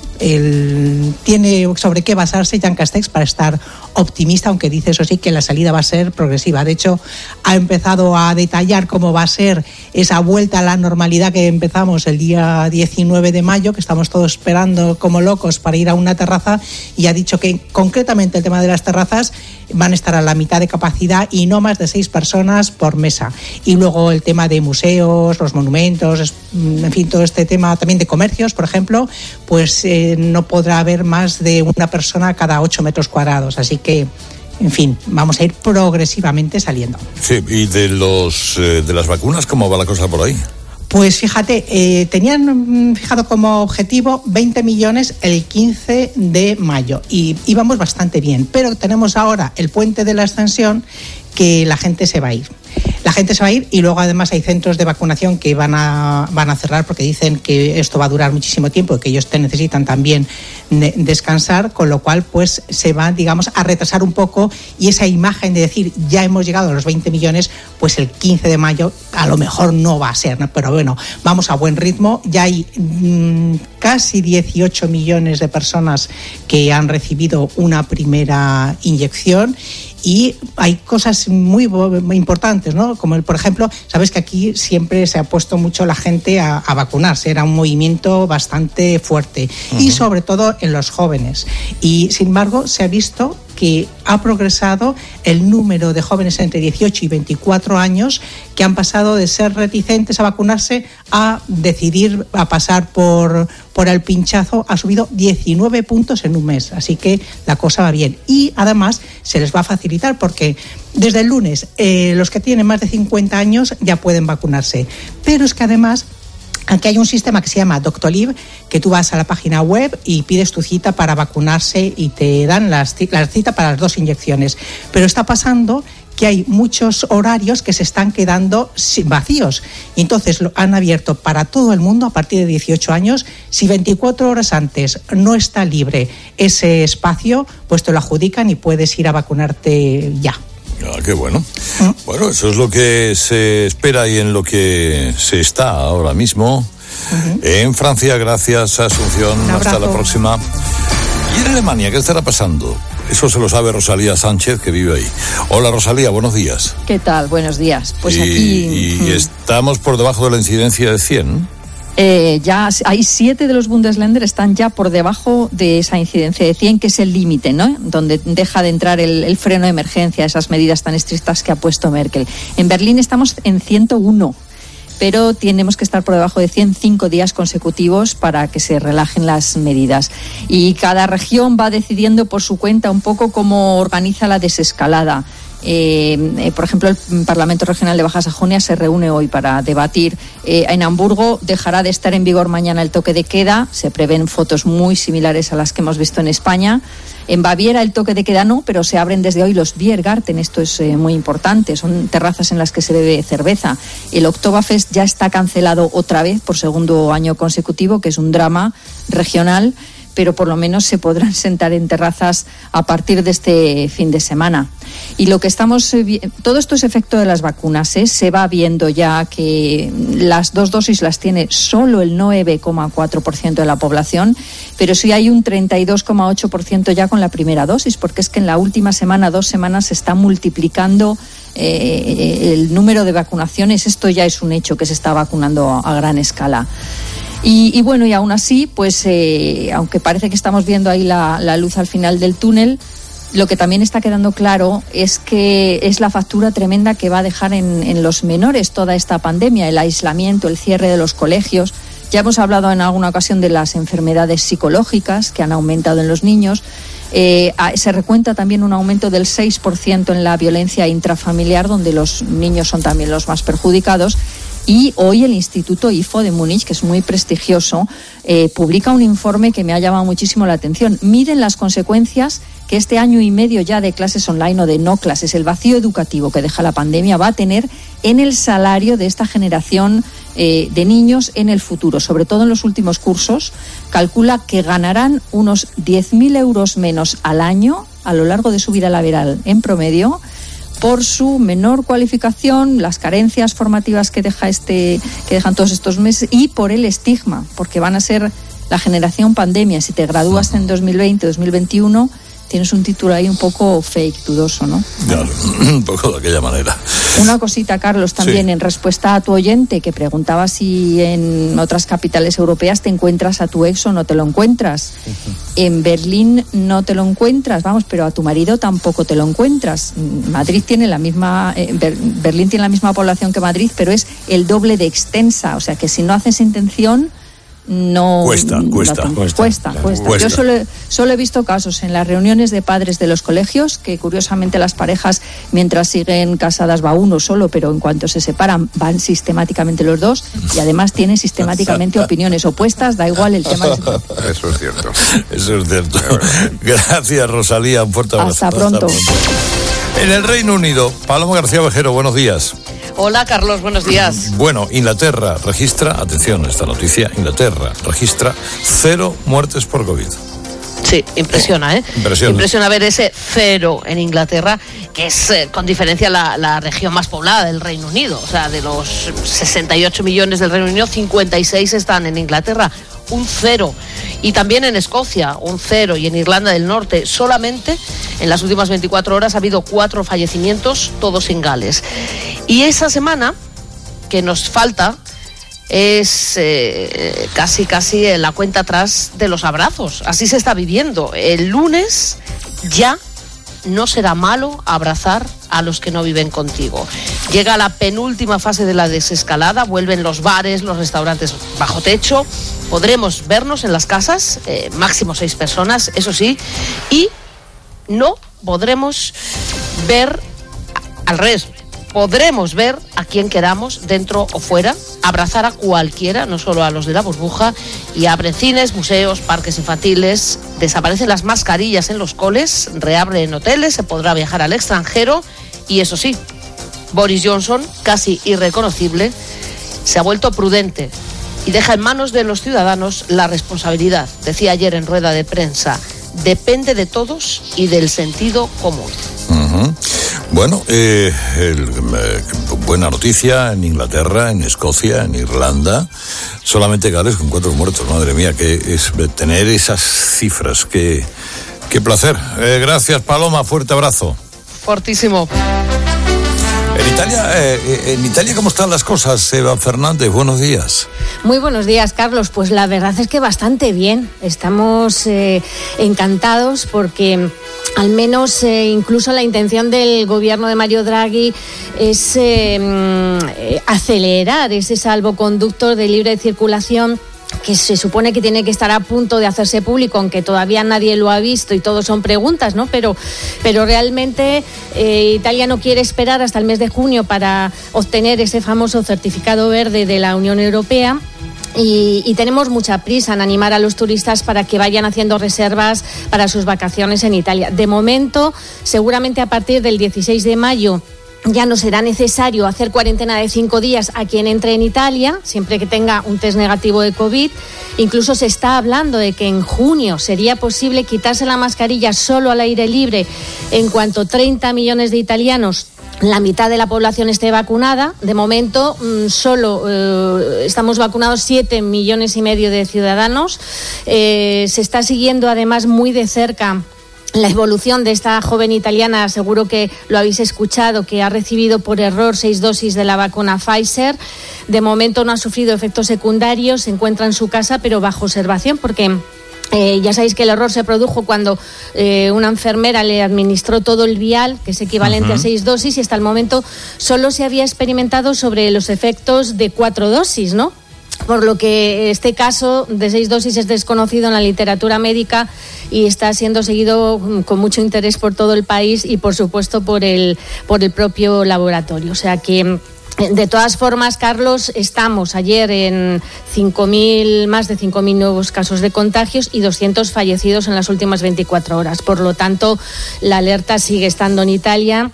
el, tiene sobre qué basarse Jean Castex para estar optimista, aunque dice, eso sí, que la salida va a ser progresiva. De hecho, ha empezado a detallar cómo va a ser esa vuelta a la normalidad que empezamos el día diecinueve de mayo, que estamos todos esperando como locos para ir a una terraza, y ha dicho que concretamente el tema de las terrazas van a estar a la mitad de capacidad y no más de seis personas por mesa. Y luego el tema de museos, los monumentos, en fin, todo este tema también de comercios, por ejemplo, pues eh, no podrá haber más de una persona cada ocho metros cuadrados. Así que, en fin, vamos a ir progresivamente saliendo. Sí, y de los eh, de las vacunas, ¿cómo va la cosa por ahí? Pues fíjate, eh, tenían fijado como objetivo veinte millones el quince de mayo y íbamos bastante bien, pero tenemos ahora el puente de la Ascensión, que la gente se va a ir. La gente se va a ir y luego además hay centros de vacunación que van a, van a cerrar porque dicen que esto va a durar muchísimo tiempo y que ellos te necesitan también de, descansar, con lo cual pues se va, digamos, a retrasar un poco, y esa imagen de decir ya hemos llegado a los veinte millones, pues el quince de mayo a lo mejor no va a ser, ¿no? Pero bueno, vamos a buen ritmo. Ya hay mmm, casi dieciocho millones de personas que han recibido una primera inyección. Y hay cosas muy, muy importantes, ¿no? Como, el, por ejemplo, sabes que aquí siempre se ha puesto mucho la gente a, a vacunarse. Era un movimiento bastante fuerte. Uh-huh. Y sobre todo en los jóvenes. Y, sin embargo, se ha visto que ha progresado el número de jóvenes entre dieciocho y veinticuatro años que han pasado de ser reticentes a vacunarse a decidir a pasar por, por el pinchazo. Ha subido diecinueve puntos en un mes, así que la cosa va bien. Y además se les va a facilitar porque desde el lunes eh, los que tienen más de cincuenta años ya pueden vacunarse. Pero es que además aquí hay un sistema que se llama Doctolib, que tú vas a la página web y pides tu cita para vacunarse y te dan las, la cita para las dos inyecciones. Pero está pasando que hay muchos horarios que se están quedando vacíos. Y entonces lo han abierto para todo el mundo a partir de dieciocho años. Si veinticuatro horas antes no está libre ese espacio, pues te lo adjudican y puedes ir a vacunarte ya. Ah, qué bueno. Bueno, eso es lo que se espera y en lo que se está ahora mismo. Uh-huh. En Francia, gracias, Asunción. Hasta la próxima. Y en Alemania, ¿qué estará pasando? Eso se lo sabe Rosalía Sánchez, que vive ahí. Hola, Rosalía, buenos días. ¿Qué tal? Buenos días. Pues y, aquí... Y mm. estamos por debajo de la incidencia de cien. Eh, ya hay siete de los Bundesländer están ya por debajo de esa incidencia de cien, que es el límite, ¿no? Donde deja de entrar el, el freno de emergencia, esas medidas tan estrictas que ha puesto Merkel. En Berlín estamos en ciento uno, pero tenemos que estar por debajo de cien cinco días consecutivos para que se relajen las medidas. Y cada región va decidiendo por su cuenta un poco cómo organiza la desescalada. Eh, eh, por ejemplo, el Parlamento Regional de Baja Sajonia se reúne hoy para debatir. Eh, en Hamburgo dejará de estar en vigor mañana el toque de queda. Se prevén fotos muy similares a las que hemos visto en España. En Baviera el toque de queda no, pero se abren desde hoy los Biergarten, esto es eh, muy importante, son terrazas en las que se bebe cerveza. El Oktoberfest ya está cancelado otra vez por segundo año consecutivo, que es un drama regional, pero por lo menos se podrán sentar en terrazas a partir de este fin de semana. Y lo que estamos, todo esto es efecto de las vacunas, ¿eh? Se va viendo ya que las dos dosis las tiene solo el nueve coma cuatro por ciento de la población, pero sí hay un treinta y dos coma ocho por ciento ya con la primera dosis, porque es que en la última semana, dos semanas, se está multiplicando eh, el número de vacunaciones. Esto ya es un hecho, que se está vacunando a gran escala. Y, y bueno, y aún así, pues eh, aunque parece que estamos viendo ahí la, la luz al final del túnel, lo que también está quedando claro es que es la factura tremenda que va a dejar en, en los menores toda esta pandemia, el aislamiento, el cierre de los colegios. Ya hemos hablado en alguna ocasión de las enfermedades psicológicas que han aumentado en los niños. Eh, se recuenta también un aumento del seis por ciento en la violencia intrafamiliar, donde los niños son también los más perjudicados. Y hoy el Instituto I F O de Múnich, que es muy prestigioso, eh, publica un informe que me ha llamado muchísimo la atención. Miden las consecuencias que este año y medio ya de clases online o de no clases, el vacío educativo que deja la pandemia, va a tener en el salario de esta generación eh, de niños en el futuro, sobre todo en los últimos cursos. Calcula que ganarán unos diez mil euros menos al año a lo largo de su vida laboral en promedio, por su menor cualificación, las carencias formativas que deja este, que dejan todos estos meses, y por el estigma, porque van a ser la generación pandemia. Si te gradúas en dos mil veinte, dos mil veintiuno, tienes un título ahí un poco fake, dudoso, ¿no? Claro, un poco de aquella manera. Una cosita, Carlos, también sí. En respuesta a tu oyente que preguntaba si en otras capitales europeas te encuentras a tu ex o no te lo encuentras. Uh-huh. En Berlín no te lo encuentras, vamos, pero a tu marido tampoco te lo encuentras. Madrid tiene la misma, eh, Ber- Berlín tiene la misma población que Madrid, pero es el doble de extensa, o sea que si no haces intención, no cuesta, cuesta, no, cuesta, cuesta, cuesta. cuesta. Yo solo, solo he visto casos en las reuniones de padres de los colegios que curiosamente las parejas, mientras siguen casadas, va uno solo, pero en cuanto se separan van sistemáticamente los dos, y además tienen sistemáticamente opiniones opuestas, da igual el tema. Eso es cierto. Eso es cierto. Gracias, Rosalía, un fuerte abrazo. Hasta pronto. Hasta pronto. En el Reino Unido, Paloma García Vejero, buenos días. Hola, Carlos, buenos días. Bueno, Inglaterra registra, atención a esta noticia, Inglaterra registra cero muertes por COVID. Sí, impresiona, ¿eh? Impresiona. Impresiona ver ese cero en Inglaterra, que es eh, con diferencia la, la región más poblada del Reino Unido. O sea, de los sesenta y ocho millones del Reino Unido, cincuenta y seis están en Inglaterra. Un cero. Y también en Escocia, un cero. Y en Irlanda del Norte, solamente en las últimas veinticuatro horas ha habido cuatro fallecimientos, todos en Gales. Y esa semana que nos falta es eh, casi, casi la cuenta atrás de los abrazos. Así se está viviendo. El lunes ya no será malo abrazar a los que no viven contigo. Llega la penúltima fase de la desescalada, vuelven los bares, los restaurantes bajo techo, podremos vernos en las casas, eh, máximo seis personas, eso sí, y no podremos ver al revés. Podremos ver a quien queramos, dentro o fuera, abrazar a cualquiera, no solo a los de la burbuja, y abren cines, museos, parques infantiles, desaparecen las mascarillas en los coles, reabren hoteles, se podrá viajar al extranjero, y eso sí, Boris Johnson, casi irreconocible, se ha vuelto prudente y deja en manos de los ciudadanos la responsabilidad. Decía ayer en rueda de prensa, depende de todos y del sentido común. Uh-huh. Bueno, eh, el, eh, buena noticia en Inglaterra, en Escocia, en Irlanda. Solamente Gales con cuatro muertos. Madre mía, que es tener esas cifras. Qué, qué placer. Eh, gracias, Paloma. Fuerte abrazo. Fortísimo. En Italia, eh, en Italia, ¿cómo están las cosas? Eva Fernández, buenos días. Muy buenos días, Carlos. Pues la verdad es que bastante bien. Estamos eh, encantados porque al menos eh, incluso la intención del gobierno de Mario Draghi es eh, eh, acelerar ese salvoconducto de libre circulación que se supone que tiene que estar a punto de hacerse público, aunque todavía nadie lo ha visto y todo son preguntas, ¿no? Pero, pero realmente eh, Italia no quiere esperar hasta el mes de junio para obtener ese famoso certificado verde de la Unión Europea. Y, y tenemos mucha prisa en animar a los turistas para que vayan haciendo reservas para sus vacaciones en Italia. De momento, seguramente a partir del dieciséis de mayo ya no será necesario hacer cuarentena de cinco días a quien entre en Italia, siempre que tenga un test negativo de COVID. Incluso se está hablando de que en junio sería posible quitarse la mascarilla solo al aire libre en cuanto treinta millones de italianos, la mitad de la población, esté vacunada. De momento mmm, solo eh, estamos vacunados siete millones y medio de ciudadanos. Eh, se está siguiendo además muy de cerca la evolución de esta joven italiana. Seguro que lo habéis escuchado, que ha recibido por error seis dosis de la vacuna Pfizer. De momento no ha sufrido efectos secundarios, se encuentra en su casa pero bajo observación porque Eh, ya sabéis que el error se produjo cuando eh, una enfermera le administró todo el vial, que es equivalente uh-huh. a seis dosis, y hasta el momento solo se había experimentado sobre los efectos de cuatro dosis, ¿no? Por lo que este caso de seis dosis es desconocido en la literatura médica y está siendo seguido con mucho interés por todo el país y, por supuesto, por el, por el propio laboratorio. O sea que, de todas formas, Carlos, estamos ayer en cinco mil, más de cinco mil nuevos casos de contagios y doscientos fallecidos en las últimas veinticuatro horas. Por lo tanto, la alerta sigue estando en Italia.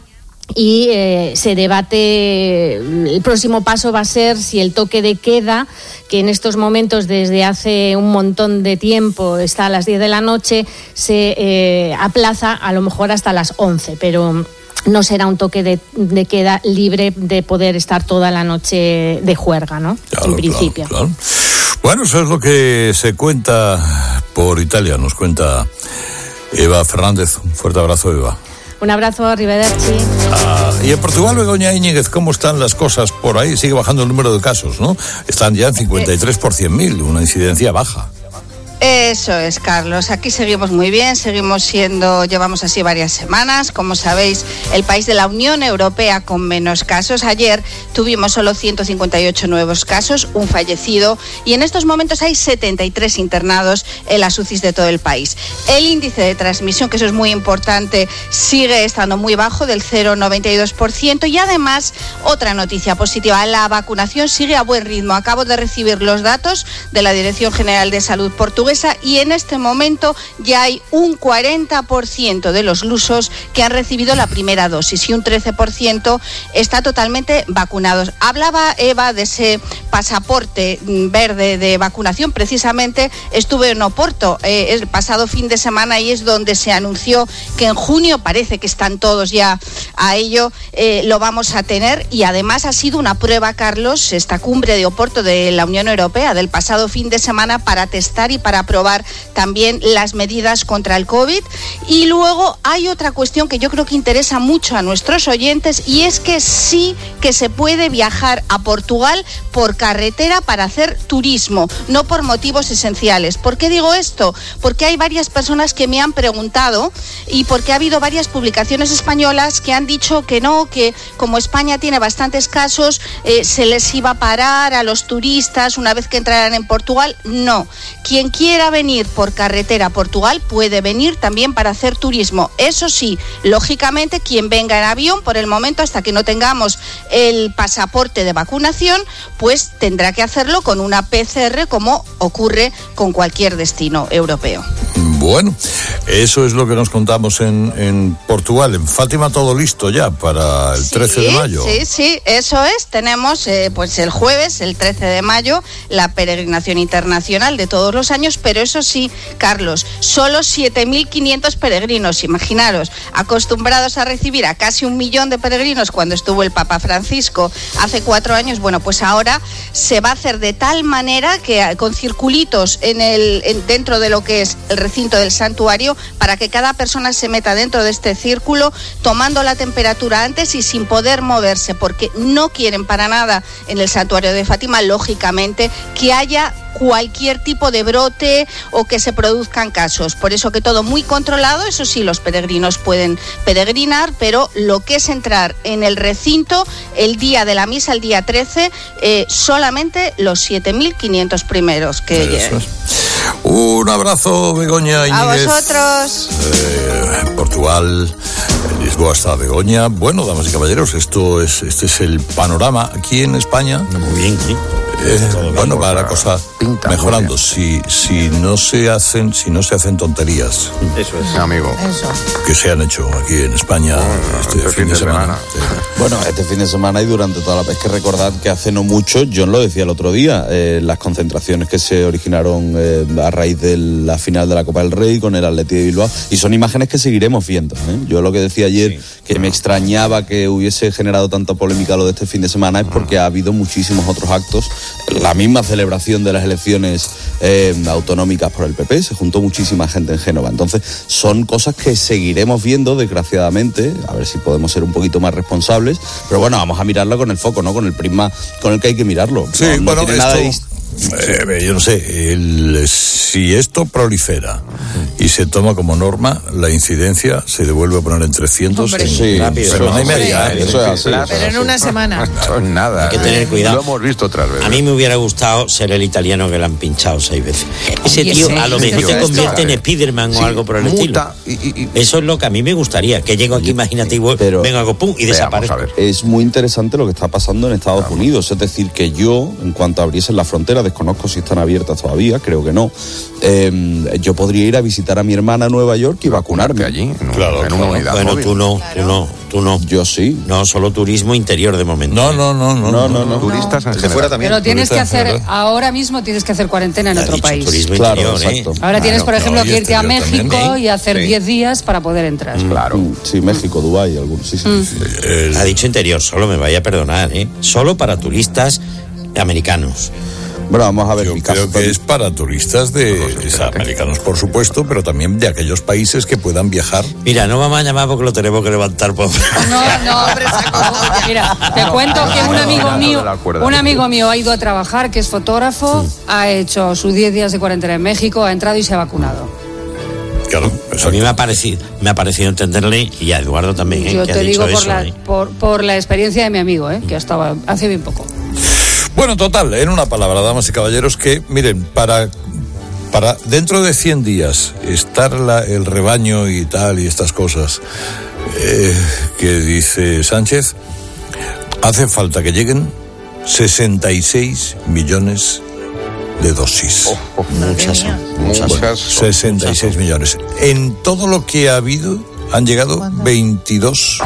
Y eh, se debate, el próximo paso va a ser si el toque de queda, que en estos momentos desde hace un montón de tiempo está a las diez de la noche, se eh, aplaza a lo mejor hasta las once, pero no será un toque de, de queda libre de poder estar toda la noche de juerga, ¿no? Claro, en principio. Claro, claro. Bueno, eso es lo que se cuenta por Italia, nos cuenta Eva Fernández. Un fuerte abrazo, Eva. Un abrazo, arrivederci. Ah, y en Portugal, Begoña Íñiguez, ¿cómo están las cosas por ahí? Sigue bajando el número de casos, ¿no? Están ya en cincuenta y tres por cien mil, una incidencia baja. Eso es, Carlos. Aquí seguimos muy bien, seguimos siendo, llevamos así varias semanas. Como sabéis, el país de la Unión Europea con menos casos. Ayer tuvimos solo ciento cincuenta y ocho nuevos casos, un fallecido, y en estos momentos hay setenta y tres internados en las U C Is de todo el país. El índice de transmisión, que eso es muy importante, sigue estando muy bajo, del cero coma noventa y dos por ciento. Y además, otra noticia positiva, la vacunación sigue a buen ritmo. Acabo de recibir los datos de la Dirección General de Salud portuguesa y en este momento ya hay un cuarenta por ciento de los lusos que han recibido la primera dosis y un trece por ciento está totalmente vacunados. Hablaba Eva de ese pasaporte verde de vacunación. Precisamente estuve en Oporto eh, el pasado fin de semana y es donde se anunció que en junio, parece que están todos ya a ello, eh, lo vamos a tener. Y además ha sido una prueba, Carlos, esta cumbre de Oporto de la Unión Europea del pasado fin de semana para testar y para aprobar también las medidas contra el COVID. Y luego hay otra cuestión que yo creo que interesa mucho a nuestros oyentes, y es que sí que se puede viajar a Portugal por carretera para hacer turismo, no por motivos esenciales. ¿Por qué digo esto? Porque hay varias personas que me han preguntado y porque ha habido varias publicaciones españolas que han dicho que no, que como España tiene bastantes casos, eh, se les iba a parar a los turistas una vez que entraran en Portugal. No. Quien quiera venir por carretera a Portugal puede venir también para hacer turismo. Eso sí, lógicamente, quien venga en avión, por el momento, hasta que no tengamos el pasaporte de vacunación, pues tendrá que hacerlo con una P C R, como ocurre con cualquier destino europeo. Bueno, eso es lo que nos contamos en, en Portugal. En Fátima todo listo ya para el sí, trece de mayo. Sí, sí, eso es. Tenemos eh, pues el jueves, el trece de mayo, la peregrinación internacional de todos los años, pero eso sí, Carlos, solo siete mil quinientos peregrinos. Imaginaros, acostumbrados a recibir a casi un millón de peregrinos cuando estuvo el Papa Francisco hace cuatro años, bueno, pues ahora se va a hacer de tal manera que con circulitos en el en, dentro de lo que es el recinto del santuario, para que cada persona se meta dentro de este círculo tomando la temperatura antes y sin poder moverse, porque no quieren para nada en el santuario de Fátima, lógicamente, que haya cualquier tipo de brote o que se produzcan casos. Por eso que todo muy controlado. Eso sí, los peregrinos pueden peregrinar, pero lo que es entrar en el recinto el día de la misa, el día trece, eh, solamente los siete mil quinientos primeros que lleguen. Un abrazo, Begoña Íñiguez. A vosotros. Eh, Portugal. Lisboa hasta Begoña. Bueno, damas y caballeros, esto es, este es el panorama aquí en España. Muy bien, sí. Eh, bueno, va la cosa mejorando. Si, si no se hacen, si no se hacen tonterías. Eso es, amigo. Eso. Que se han hecho aquí en España oh, este, este fin, fin de semana. semana. Sí. Bueno, este fin de semana y durante toda la vez que recordad que hace no mucho, John lo decía el otro día, eh, las concentraciones que se originaron eh, a raíz de la final de la Copa del Rey con el Atleti de Bilbao, y son imágenes que seguiremos viendo, ¿eh? Yo lo que decía ayer, sí, que no. me extrañaba que hubiese generado tanta polémica lo de este fin de semana, es porque ha habido muchísimos otros actos. La misma celebración de las elecciones eh, autonómicas por el P P, se juntó muchísima gente en Génova. Entonces, son cosas que seguiremos viendo, desgraciadamente, a ver si podemos ser un poquito más responsables, pero bueno, vamos a mirarlo con el foco, ¿no? Con el prisma con el que hay que mirarlo. Sí, no, no bueno, tiene esto... nada de... Eh, yo no sé, el, si esto prolifera y se toma como norma, la incidencia se devuelve a poner en trescientos en sí, rápido, semana y media. Sí, eso es así. Pero en una semana. Eso es nada. Hay que tener cuidado. Lo hemos visto otras veces. A mí me hubiera gustado ser el italiano que le han pinchado seis veces. Ese tío a lo mejor te convierte en Spiderman sí, o algo por el estilo. Y, y, y... Eso es lo que a mí me gustaría, que llego aquí imaginativo, pero vengo a pum y desaparezco. Es muy interesante lo que está pasando en Estados Vamos. Unidos. Es decir, que yo, en cuanto abriesen la frontera, desconozco si están abiertas todavía, creo que no. Eh, yo podría ir a visitar a mi hermana a Nueva York y vacunarme allí, en, un, claro, en una claro. unidad Bueno, móvil. tú no, claro. tú no, tú no. Yo sí. No, solo turismo interior de momento. No, no, no, no, no, no, no. Turistas en general. Fuera también. Pero tienes que hacer, Turistas, ahora mismo tienes que hacer cuarentena en Ha otro dicho país. turismo Claro, interior, exacto. ¿eh? Ahora tienes, por Claro, ejemplo, no, y que irte a exterior México también. y hacer Sí. diez días para poder entrar. Claro. Sí, México, Dubái, algún. Sí, sí. Mm. sí. El... Ha dicho interior, solo me vaya a perdonar, ¿eh? Solo para turistas americanos. Bueno, vamos a ver. Yo mi creo caso, que es para turistas de no, no, americanos, por supuesto, pero también de aquellos países que puedan viajar. Mira, no vamos a llamar porque lo tenemos que levantar, pobre. No, no, mira, te cuento que un amigo mío, un amigo mío ha ido a trabajar, que es fotógrafo, sí. ha hecho sus diez días de cuarentena en México, ha entrado y se ha vacunado. Claro, a mí me ha parecido, me ha parecido entenderle, y a Eduardo también, ¿eh? Yo que te ha digo dicho por, eso, la, ¿eh? por, por la experiencia de mi amigo, ¿eh? que ha estado hace bien poco. Bueno, total, en una palabra, damas y caballeros, que, miren, para, para dentro de cien días estar la, el rebaño y tal y estas cosas eh, que dice Sánchez, hace falta que lleguen sesenta y seis millones de dosis. Oh, oh, muchas son, muchas bueno, son. sesenta y seis millones. En todo lo que ha habido han llegado veintidós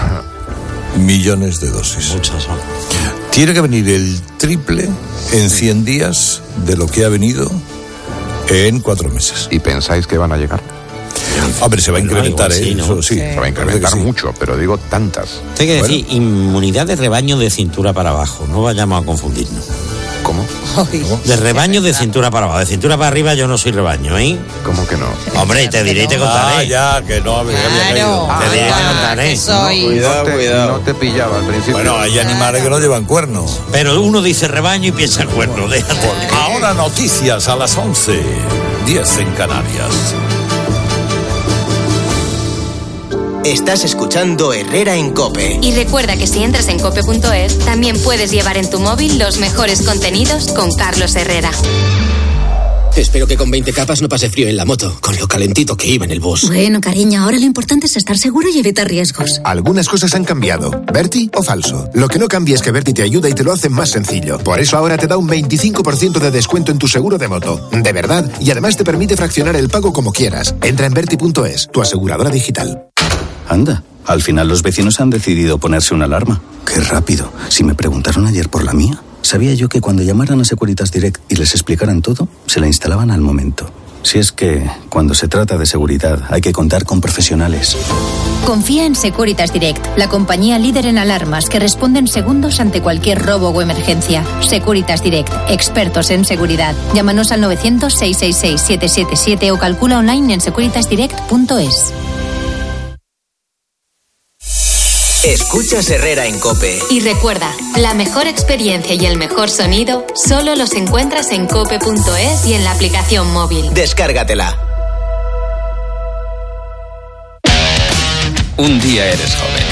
millones de dosis. Muchas son. Tiene que venir el triple en cien días de lo que ha venido en cuatro meses. ¿Y pensáis que van a llegar? Hombre, se va a incrementar, bueno, ¿eh? sí, ¿no? Eso sí. Se va a incrementar sí. mucho, pero digo tantas. Tengo que Bueno. decir, inmunidad de rebaño de cintura para abajo, no vayamos a confundirnos. ¿Cómo? De rebaño de cintura para abajo, de cintura para arriba yo no soy rebaño, ¿eh? ¿Cómo que no? Hombre, te diré y te contaré. Ah, ya, que no había Claro. Te diré y te contaré. Soy... Cuidado, no te, cuidado. No te pillaba al principio. Bueno, hay animales que no llevan cuernos. Pero uno dice rebaño y piensa en cuerno, déjate. Ahora noticias a las once, diez en Canarias. Estás escuchando Herrera en COPE. Y recuerda que si entras en cope punto es, también puedes llevar en tu móvil los mejores contenidos con Carlos Herrera. Espero que con veinte capas no pase frío en la moto, con lo calentito que iba en el bus. Bueno, cariño, ahora lo importante es estar seguro y evitar riesgos. Algunas cosas han cambiado. ¿Berti o falso? Lo que no cambia es que Berti te ayuda y te lo hace más sencillo. Por eso ahora te da un veinticinco por ciento de descuento en tu seguro de moto. De verdad. Y además te permite fraccionar el pago como quieras. Entra en berti punto es, tu aseguradora digital. Anda, al final los vecinos han decidido ponerse una alarma. ¡Qué rápido! Si me preguntaron ayer por la mía, sabía yo que cuando llamaran a Securitas Direct y les explicaran todo, se la instalaban al momento. Si es que, cuando se trata de seguridad, hay que contar con profesionales. Confía en Securitas Direct, la compañía líder en alarmas que responde en segundos ante cualquier robo o emergencia. Securitas Direct, expertos en seguridad. Llámanos al novecientos, seiscientos sesenta y seis, setecientos setenta y siete o calcula online en securitas direct punto es. Escuchas Herrera en COPE. Y recuerda, la mejor experiencia y el mejor sonido solo los encuentras en cope punto es y en la aplicación móvil. Descárgatela. Un día eres joven.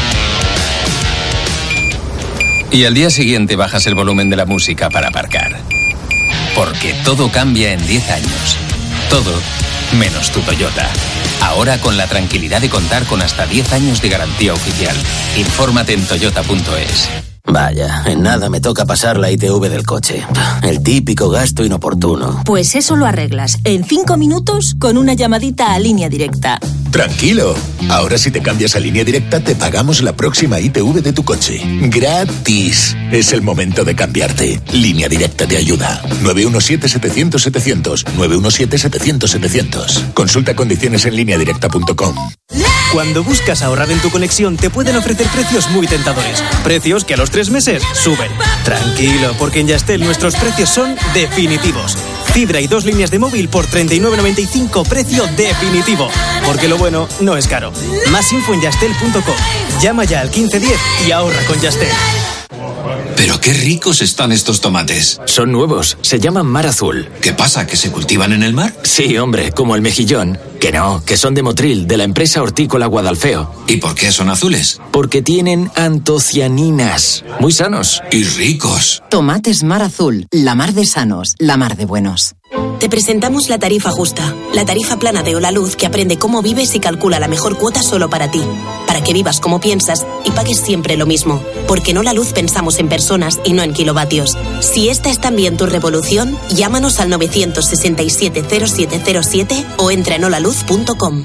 Y al día siguiente bajas el volumen de la música para aparcar. Porque todo cambia en diez años. Todo menos tu Toyota. Ahora con la tranquilidad de contar con hasta diez años de garantía oficial. Infórmate en toyota punto es. Vaya, en nada me toca pasar la I T V del coche. El típico gasto inoportuno. Pues eso lo arreglas en cinco minutos con una llamadita a Línea Directa. Tranquilo. Ahora si te cambias a Línea Directa te pagamos la próxima I T V de tu coche. Gratis. Es el momento de cambiarte. Línea Directa te ayuda. nueve uno siete, setecientos, setecientos. nueve uno siete, setecientos, setecientos. Consulta condiciones en línea directa punto com. Cuando buscas ahorrar en tu conexión te pueden ofrecer precios muy tentadores. Precios que a los tres meses suben. Tranquilo, porque en Yastel nuestros precios son definitivos. Fibra y dos líneas de móvil por treinta y nueve noventa y cinco, precio definitivo. Porque lo bueno no es caro. Más info en yastel punto com. Llama ya al quince diez y ahorra con Yastel. Pero qué ricos están estos tomates. Son nuevos, se llaman mar azul. ¿Qué pasa, que se cultivan en el mar? Sí, hombre, como el mejillón. Que no, que son de Motril, de la empresa hortícola Guadalfeo. ¿Y por qué son azules? Porque tienen antocianinas. Muy sanos. Y ricos. Tomates mar azul, la mar de sanos, la mar de buenos. Te presentamos la tarifa justa, la tarifa plana de Holaluz que aprende cómo vives y calcula la mejor cuota solo para ti, para que vivas como piensas y pagues siempre lo mismo, porque en Holaluz pensamos en personas y no en kilovatios. Si esta es también tu revolución, llámanos al nueve seis siete, cero siete cero siete o entra en holaluz punto com.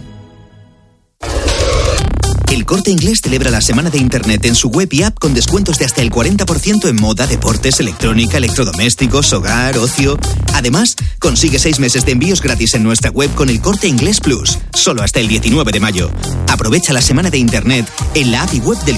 El Corte Inglés celebra la semana de Internet en su web y app con descuentos de hasta el cuarenta por ciento en moda, deportes, electrónica, electrodomésticos, hogar, ocio. Además, consigue seis meses de envíos gratis en nuestra web con el Corte Inglés Plus, solo hasta el diecinueve de mayo. Aprovecha la semana de Internet en la app y web del